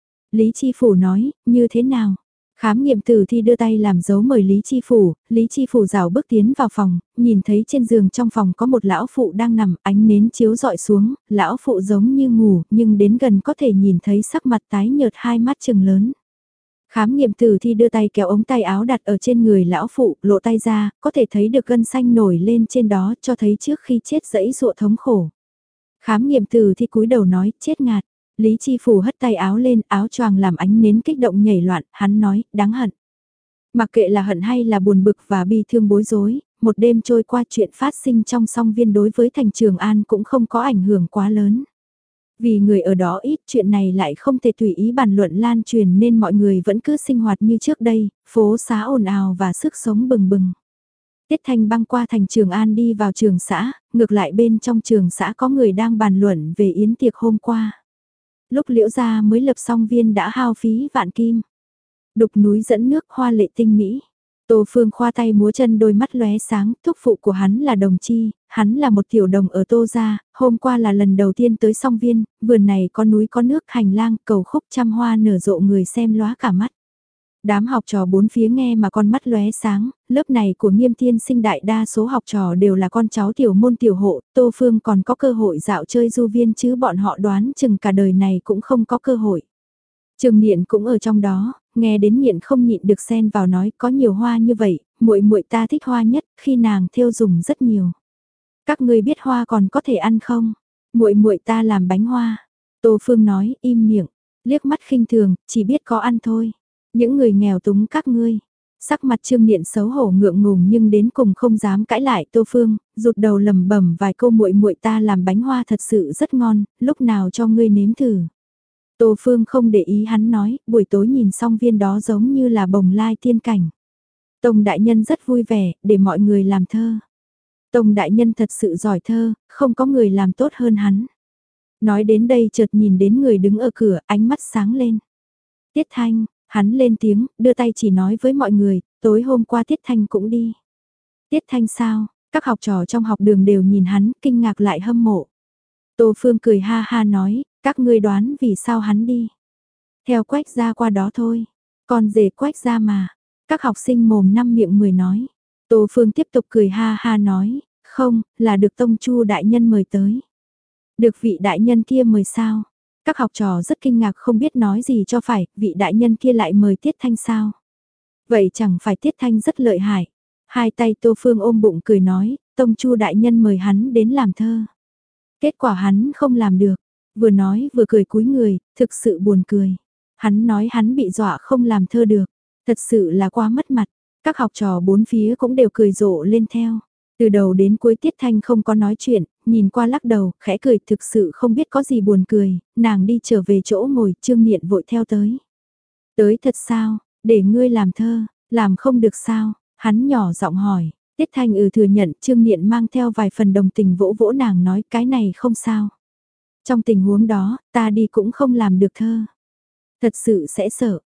[SPEAKER 1] Lý Chi Phủ nói, như thế nào? Khám nghiệm tử thi đưa tay làm dấu mời Lý Chi Phủ, Lý Chi Phủ rảo bước tiến vào phòng, nhìn thấy trên giường trong phòng có một lão phụ đang nằm, ánh nến chiếu dọi xuống, lão phụ giống như ngủ, nhưng đến gần có thể nhìn thấy sắc mặt tái nhợt, hai mắt trừng lớn. Khám nghiệm tử thi đưa tay kéo ống tay áo đặt ở trên người lão phụ, lộ tay ra, có thể thấy được gân xanh nổi lên trên đó, cho thấy trước khi chết dẫy dụa thống khổ. Khám nghiệm tử thi cúi đầu nói, chết ngạt. Lý Chi Phủ hất tay áo lên, áo choàng làm ánh nến kích động nhảy loạn, hắn nói, đáng hận. Mặc kệ là hận hay là buồn bực và bi thương bối rối, một đêm trôi qua chuyện phát sinh trong song viên đối với thành Trường An cũng không có ảnh hưởng quá lớn. Vì người ở đó ít, chuyện này lại không thể tùy ý bàn luận lan truyền nên mọi người vẫn cứ sinh hoạt như trước đây, phố xá ồn ào và sức sống bừng bừng. Tiết Thanh băng qua thành Trường An đi vào trường xã, ngược lại bên trong trường xã có người đang bàn luận về yến tiệc hôm qua. Lúc Liễu gia mới lập xong viên đã hao phí vạn kim. Đục núi dẫn nước hoa lệ tinh mỹ. Tô Phương khoa tay múa chân đôi mắt lóe sáng, thúc phụ của hắn là Đồng Chi, hắn là một tiểu đồng ở Tô gia, hôm qua là lần đầu tiên tới song viên, vườn này có núi có nước, hành lang, cầu khúc trăm hoa nở rộ, người xem lóa cả mắt. Đám học trò bốn phía nghe mà con mắt lóe sáng, lớp này của Nghiêm Tiên Sinh đại đa số học trò đều là con cháu tiểu môn tiểu hộ, Tô Phương còn có cơ hội dạo chơi du viên chứ bọn họ đoán chừng cả đời này cũng không có cơ hội. Trường Niệm cũng ở trong đó, nghe đến Niệm không nhịn được xen vào nói, có nhiều hoa như vậy, muội muội ta thích hoa nhất, khi nàng thêu dùng rất nhiều. Các ngươi biết hoa còn có thể ăn không? Muội muội ta làm bánh hoa. Tô Phương nói, im miệng, liếc mắt khinh thường, chỉ biết có ăn thôi. Những người nghèo túng các ngươi. Sắc mặt Trương Niệm xấu hổ ngượng ngùng nhưng đến cùng không dám cãi lại Tô Phương, rụt đầu lẩm bẩm vài câu, muội muội ta làm bánh hoa thật sự rất ngon, lúc nào cho ngươi nếm thử. Tô Phương không để ý hắn nói, buổi tối nhìn xong viên đó giống như là bồng lai tiên cảnh. Tông đại nhân rất vui vẻ, để mọi người làm thơ. Tông đại nhân thật sự giỏi thơ, không có người làm tốt hơn hắn. Nói đến đây chợt nhìn đến người đứng ở cửa, ánh mắt sáng lên. Tiết Thanh, hắn lên tiếng, đưa tay chỉ nói với mọi người, tối hôm qua Tiết Thanh cũng đi. Tiết Thanh sao? Các học trò trong học đường đều nhìn hắn, kinh ngạc lại hâm mộ. Tô Phương cười ha ha nói, các ngươi đoán vì sao hắn đi. Theo Quách gia qua đó thôi, còn rể Quách gia mà. Các học sinh mồm năm miệng mười nói. Tô Phương tiếp tục cười ha ha nói, không, là được Tông Chu đại nhân mời tới. Được vị đại nhân kia mời sao? Các học trò rất kinh ngạc không biết nói gì cho phải, vị đại nhân kia lại mời Tiết Thanh sao? Vậy chẳng phải Tiết Thanh rất lợi hại. Hai tay Tô Phương ôm bụng cười nói, Tông Chu đại nhân mời hắn đến làm thơ. Kết quả hắn không làm được, vừa nói vừa cười cúi người, thực sự buồn cười. Hắn nói hắn bị dọa không làm thơ được, thật sự là quá mất mặt. Các học trò bốn phía cũng đều cười rộ lên theo. Từ đầu đến cuối Tiết Thanh không có nói chuyện, nhìn qua lắc đầu, khẽ cười, thực sự không biết có gì buồn cười, nàng đi trở về chỗ ngồi, Trương Niệm vội theo tới. Tới thật sao, để ngươi làm thơ, làm không được sao, hắn nhỏ giọng hỏi. Tiết Thanh ừ thừa nhận, Trương Niệm mang theo vài phần đồng tình vỗ vỗ nàng nói cái này không sao. Trong tình huống đó, ta đi cũng không làm được thơ. Thật sự sẽ sợ,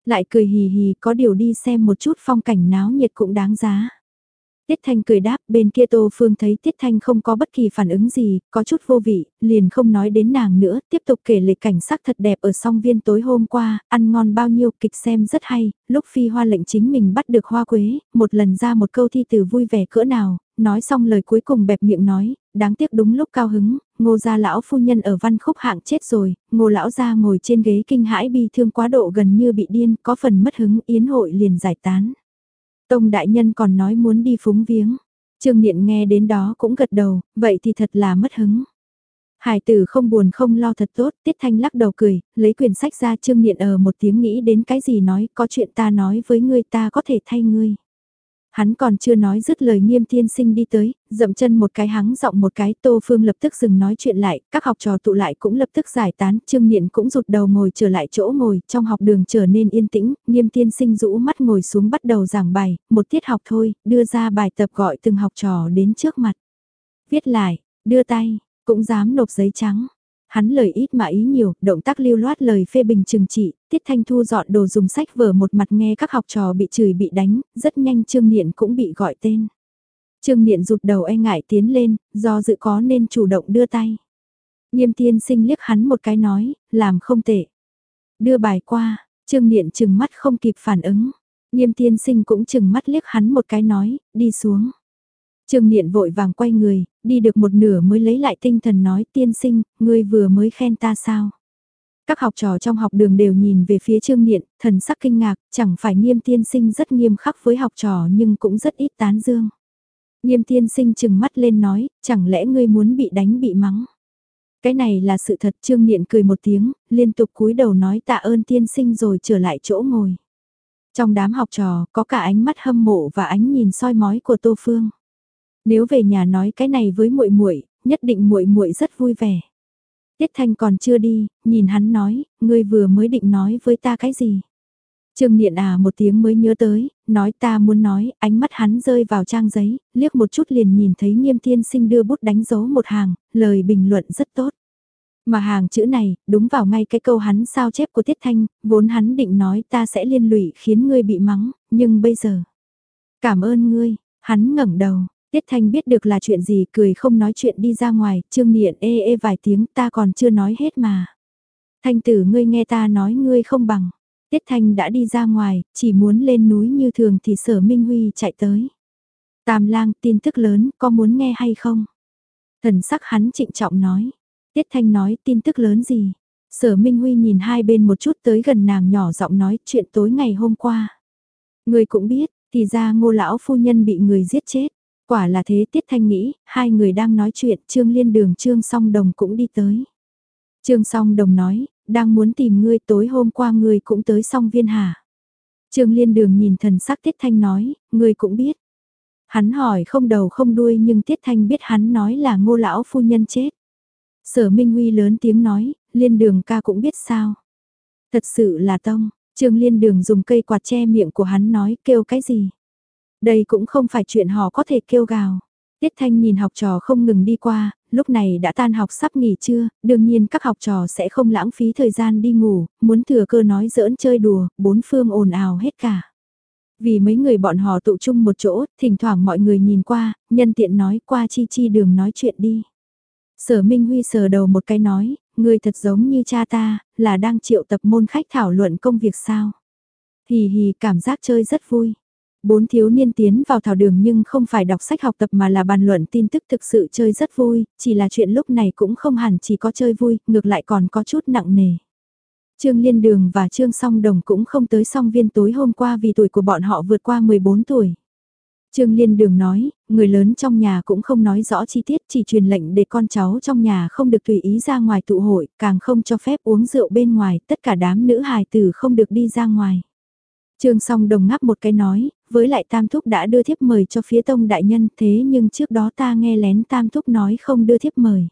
[SPEAKER 1] Lại cười hì hì, có điều đi xem một chút phong cảnh náo nhiệt cũng đáng giá. Tiết Thanh cười đáp, bên kia Tô Phương thấy Tiết Thanh không có bất kỳ phản ứng gì, có chút vô vị, liền không nói đến nàng nữa, tiếp tục kể lệ cảnh sắc thật đẹp ở song viên tối hôm qua, ăn ngon bao nhiêu, kịch xem rất hay, lúc phi hoa lệnh chính mình bắt được hoa quế, một lần ra một câu thi từ vui vẻ cỡ nào, nói xong lời cuối cùng bẹp miệng nói, đáng tiếc đúng lúc cao hứng, Ngô gia lão phu nhân ở văn khúc hạng chết rồi, Ngô lão gia ngồi trên ghế kinh hãi bi thương quá độ gần như bị điên, có phần mất hứng, yến hội liền giải tán. Tông đại nhân còn nói muốn đi phúng viếng. Trương Niệm nghe đến đó cũng gật đầu, vậy thì thật là mất hứng. Hải tử không buồn không lo thật tốt, Tiết Thanh lắc đầu cười, lấy quyển sách ra. Trương Niệm ở một tiếng nghĩ đến cái gì nói, có chuyện ta nói với ngươi, ta có thể thay ngươi. Hắn còn chưa nói dứt lời, Nghiêm Tiên Sinh đi tới, dậm chân một cái, hắng giọng một cái, Tô Phương lập tức dừng nói chuyện lại, các học trò tụ lại cũng lập tức giải tán, Trương Niệm cũng rụt đầu ngồi trở lại chỗ ngồi, trong học đường trở nên yên tĩnh, Nghiêm Tiên Sinh rũ mắt ngồi xuống bắt đầu giảng bài, một tiết học thôi, đưa ra bài tập gọi từng học trò đến trước mặt. Viết lại, đưa tay, cũng dám nộp giấy trắng. Hắn lời ít mà ý nhiều, động tác lưu loát lời phê bình trừng trị, Tiết Thanh thu dọn đồ dùng sách vở một mặt nghe các học trò bị chửi bị đánh, rất nhanh Trương Niệm cũng bị gọi tên. Trương Niệm rụt đầu e ngại tiến lên, do dự có nên chủ động đưa tay. Nghiêm Tiên Sinh liếc hắn một cái nói, làm không tệ. Đưa bài qua, Trương Niệm chừng mắt không kịp phản ứng. Nghiêm Tiên Sinh cũng chừng mắt liếc hắn một cái nói, đi xuống. Trương Niệm vội vàng quay người, đi được một nửa mới lấy lại tinh thần nói, Tiên Sinh, ngươi vừa mới khen ta sao? Các học trò trong học đường đều nhìn về phía Trương Niệm, thần sắc kinh ngạc, chẳng phải Nghiêm Tiên Sinh rất nghiêm khắc với học trò nhưng cũng rất ít tán dương. Nghiêm Tiên Sinh chừng mắt lên nói, chẳng lẽ ngươi muốn bị đánh bị mắng? Cái này là sự thật. Trương Niệm cười một tiếng, liên tục cúi đầu nói tạ ơn Tiên Sinh rồi trở lại chỗ ngồi. Trong đám học trò, có cả ánh mắt hâm mộ và ánh nhìn soi mói của Tô Phương. Nếu về nhà nói cái này với muội muội, nhất định muội muội rất vui vẻ. Tiết Thanh còn chưa đi, nhìn hắn nói, ngươi vừa mới định nói với ta cái gì? Trương Niệm à một tiếng mới nhớ tới, nói ta muốn nói, ánh mắt hắn rơi vào trang giấy, liếc một chút liền nhìn thấy Nghiêm Tiên Sinh đưa bút đánh dấu một hàng, lời bình luận rất tốt. Mà hàng chữ này, đúng vào ngay cái câu hắn sao chép của Tiết Thanh, vốn hắn định nói ta sẽ liên lụy khiến ngươi bị mắng, nhưng bây giờ. Cảm ơn ngươi, hắn ngẩng đầu. Tiết Thanh biết được là chuyện gì, cười không nói chuyện đi ra ngoài, Trương Niệm ê ê vài tiếng, ta còn chưa nói hết mà. Thanh tử ngươi nghe ta nói ngươi không bằng. Tiết Thanh đã đi ra ngoài, chỉ muốn lên núi như thường thì Sở Minh Huy chạy tới. Tam lang, tin tức lớn, có muốn nghe hay không? Thần sắc hắn trịnh trọng nói. Tiết Thanh nói, tin tức lớn gì? Sở Minh Huy nhìn hai bên một chút, tới gần nàng nhỏ giọng nói, chuyện tối ngày hôm qua. Ngươi cũng biết, thì ra Ngô lão phu nhân bị người giết chết. Quả là thế. Tiết Thanh nghĩ, hai người đang nói chuyện, Trương Liên Đường Trương Song Đồng cũng đi tới. Trương Song Đồng nói, đang muốn tìm ngươi, tối hôm qua ngươi cũng tới Song Viên hả? Trương Liên Đường nhìn thần sắc Tiết Thanh nói, ngươi cũng biết. Hắn hỏi không đầu không đuôi nhưng Tiết Thanh biết hắn nói là Ngô lão phu nhân chết. Sở Minh Huy lớn tiếng nói, Liên Đường ca cũng biết sao? Thật sự là tông. Trương Liên Đường dùng cây quạt che miệng của hắn nói, kêu cái gì? Đây cũng không phải chuyện họ có thể kêu gào. Tiết Thanh nhìn học trò không ngừng đi qua, lúc này đã tan học sắp nghỉ trưa, đương nhiên các học trò sẽ không lãng phí thời gian đi ngủ, muốn thừa cơ nói giỡn chơi đùa, bốn phương ồn ào hết cả. Vì mấy người bọn họ tụ chung một chỗ, thỉnh thoảng mọi người nhìn qua, nhân tiện nói qua chi chi đường nói chuyện đi. Sở Minh Huy sờ đầu một cái nói, người thật giống như cha ta, là đang triệu tập môn khách thảo luận công việc sao. Hì hì, cảm giác chơi rất vui. Bốn thiếu niên tiến vào thảo đường nhưng không phải đọc sách học tập mà là bàn luận tin tức, thực sự chơi rất vui, chỉ là chuyện lúc này cũng không hẳn chỉ có chơi vui, ngược lại còn có chút nặng nề. Trương Liên Đường và Trương Song Đồng cũng không tới Song Viên tối hôm qua vì tuổi của bọn họ vượt qua mười bốn tuổi. Trương Liên Đường nói, người lớn trong nhà cũng không nói rõ chi tiết, chỉ truyền lệnh để con cháu trong nhà không được tùy ý ra ngoài tụ hội, càng không cho phép uống rượu bên ngoài, tất cả đám nữ hài tử không được đi ra ngoài. Trương Song Đồng ngáp một cái nói, với lại Tam Thúc đã đưa thiếp mời cho phía Tông đại nhân, thế nhưng trước đó ta nghe lén Tam Thúc nói không đưa thiếp mời.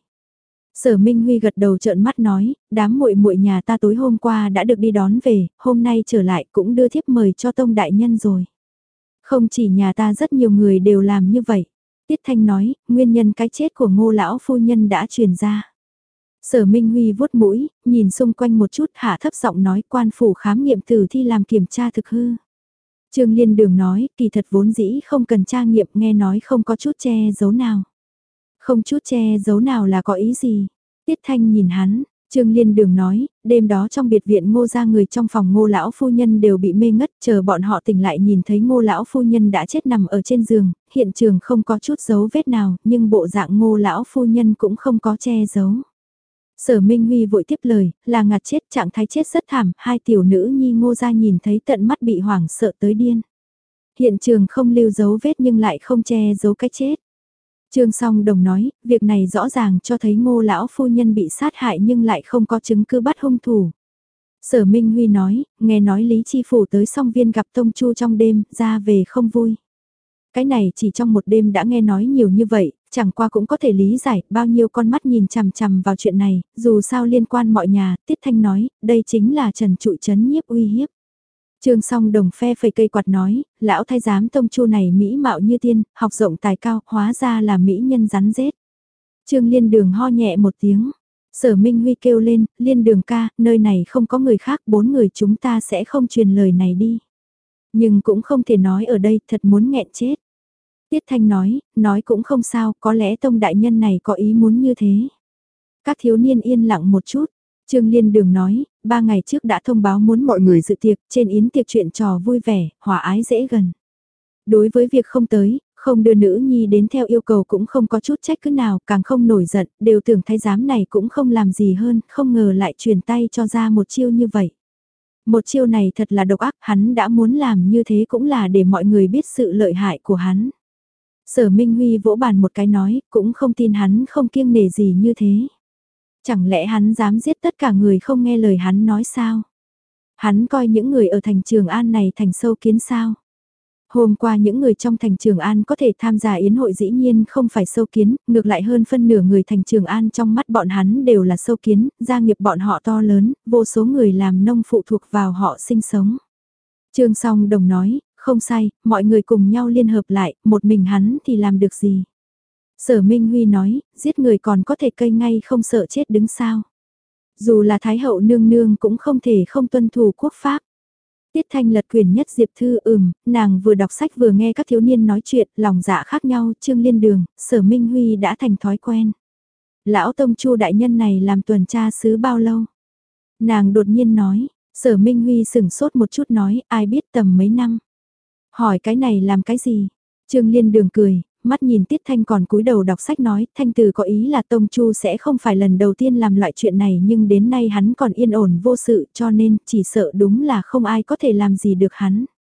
[SPEAKER 1] Sở Minh Huy gật đầu trợn mắt nói, đám muội muội nhà ta tối hôm qua đã được đi đón về, hôm nay trở lại cũng đưa thiếp mời cho Tông đại nhân rồi. Không chỉ nhà ta, rất nhiều người đều làm như vậy. Tiết Thanh nói, nguyên nhân cái chết của Ngô lão phu nhân đã truyền ra. Sở Minh Huy vuốt mũi, nhìn xung quanh một chút hạ thấp giọng nói quan phủ khám nghiệm tử thi làm kiểm tra thực hư. Trương Liên Đường nói, kỳ thật vốn dĩ không cần tra nghiệm, nghe nói không có chút che giấu nào. Không chút che giấu nào là có ý gì? Tiết Thanh nhìn hắn, Trương Liên Đường nói, đêm đó trong biệt viện Ngô gia người trong phòng Ngô lão phu nhân đều bị mê ngất, chờ bọn họ tỉnh lại nhìn thấy Ngô lão phu nhân đã chết nằm ở trên giường, hiện trường không có chút dấu vết nào, nhưng bộ dạng Ngô lão phu nhân cũng không có che giấu. Sở Minh Huy vội tiếp lời, là ngạt chết, trạng thái chết rất thảm, hai tiểu nữ nhi Ngô gia nhìn thấy tận mắt bị hoảng sợ tới điên. Hiện trường không lưu dấu vết nhưng lại không che giấu cái chết. Trương Song Đồng nói, việc này rõ ràng cho thấy Ngô lão phu nhân bị sát hại nhưng lại không có chứng cứ bắt hung thủ. Sở Minh Huy nói, nghe nói Lý Chi Phủ tới song viên gặp Tông Chu trong đêm, ra về không vui. Cái này chỉ trong một đêm đã nghe nói nhiều như vậy, chẳng qua cũng có thể lý giải, bao nhiêu con mắt nhìn chằm chằm vào chuyện này, dù sao liên quan mọi nhà, Tiết Thanh nói, đây chính là trần trụi chấn nhiếp uy hiếp. Trương Song Đồng phe phẩy cây quạt nói, lão thái giám Tông Chu này mỹ mạo như tiên, học rộng tài cao, hóa ra là mỹ nhân rắn rết. Trương Liên Đường ho nhẹ một tiếng. Sở Minh Huy kêu lên, Liên Đường ca, nơi này không có người khác, bốn người chúng ta sẽ không truyền lời này đi. Nhưng cũng không thể nói ở đây, thật muốn nghẹn chết. Tiết Thanh nói, nói cũng không sao, có lẽ Tông đại nhân này có ý muốn như thế. Các thiếu niên yên lặng một chút. Trương Liên Đường nói, ba ngày trước đã thông báo muốn mọi người dự tiệc, trên yến tiệc chuyện trò vui vẻ, hòa ái dễ gần. Đối với việc không tới, không đưa nữ nhi đến theo yêu cầu cũng không có chút trách cứ nào, càng không nổi giận, đều tưởng thái giám này cũng không làm gì hơn, không ngờ lại truyền tay cho ra một chiêu như vậy. Một chiêu này thật là độc ác, hắn đã muốn làm như thế cũng là để mọi người biết sự lợi hại của hắn. Sở Minh Huy vỗ bàn một cái nói, cũng không tin hắn không kiêng nể gì như thế. Chẳng lẽ hắn dám giết tất cả người không nghe lời hắn nói sao? Hắn coi những người ở thành Trường An này thành sâu kiến sao? Hôm qua những người trong thành Trường An có thể tham gia yến hội dĩ nhiên không phải sâu kiến, ngược lại hơn phân nửa người thành Trường An trong mắt bọn hắn đều là sâu kiến, gia nghiệp bọn họ to lớn, vô số người làm nông phụ thuộc vào họ sinh sống. Trương Song Đồng nói, không sai, mọi người cùng nhau liên hợp lại, một mình hắn thì làm được gì? Sở Minh Huy nói, giết người còn có thể cây ngay không sợ chết đứng sao. Dù là Thái hậu nương nương cũng không thể không tuân thủ quốc pháp. Tiết Thanh lật quyển nhất Diệp Thư ừm, nàng vừa đọc sách vừa nghe các thiếu niên nói chuyện, lòng dạ khác nhau, Trương Liên Đường, Sở Minh Huy đã thành thói quen. Lão Tông Chu đại nhân này làm tuần tra sứ bao lâu? Nàng đột nhiên nói, Sở Minh Huy sửng sốt một chút nói, ai biết tầm mấy năm. Hỏi cái này làm cái gì? Trương Liên Đường cười, mắt nhìn Tiết Thanh còn cúi đầu đọc sách nói, Thanh Từ có ý là Tông Chu sẽ không phải lần đầu tiên làm loại chuyện này nhưng đến nay hắn còn yên ổn vô sự cho nên chỉ sợ đúng là không ai có thể làm gì được hắn.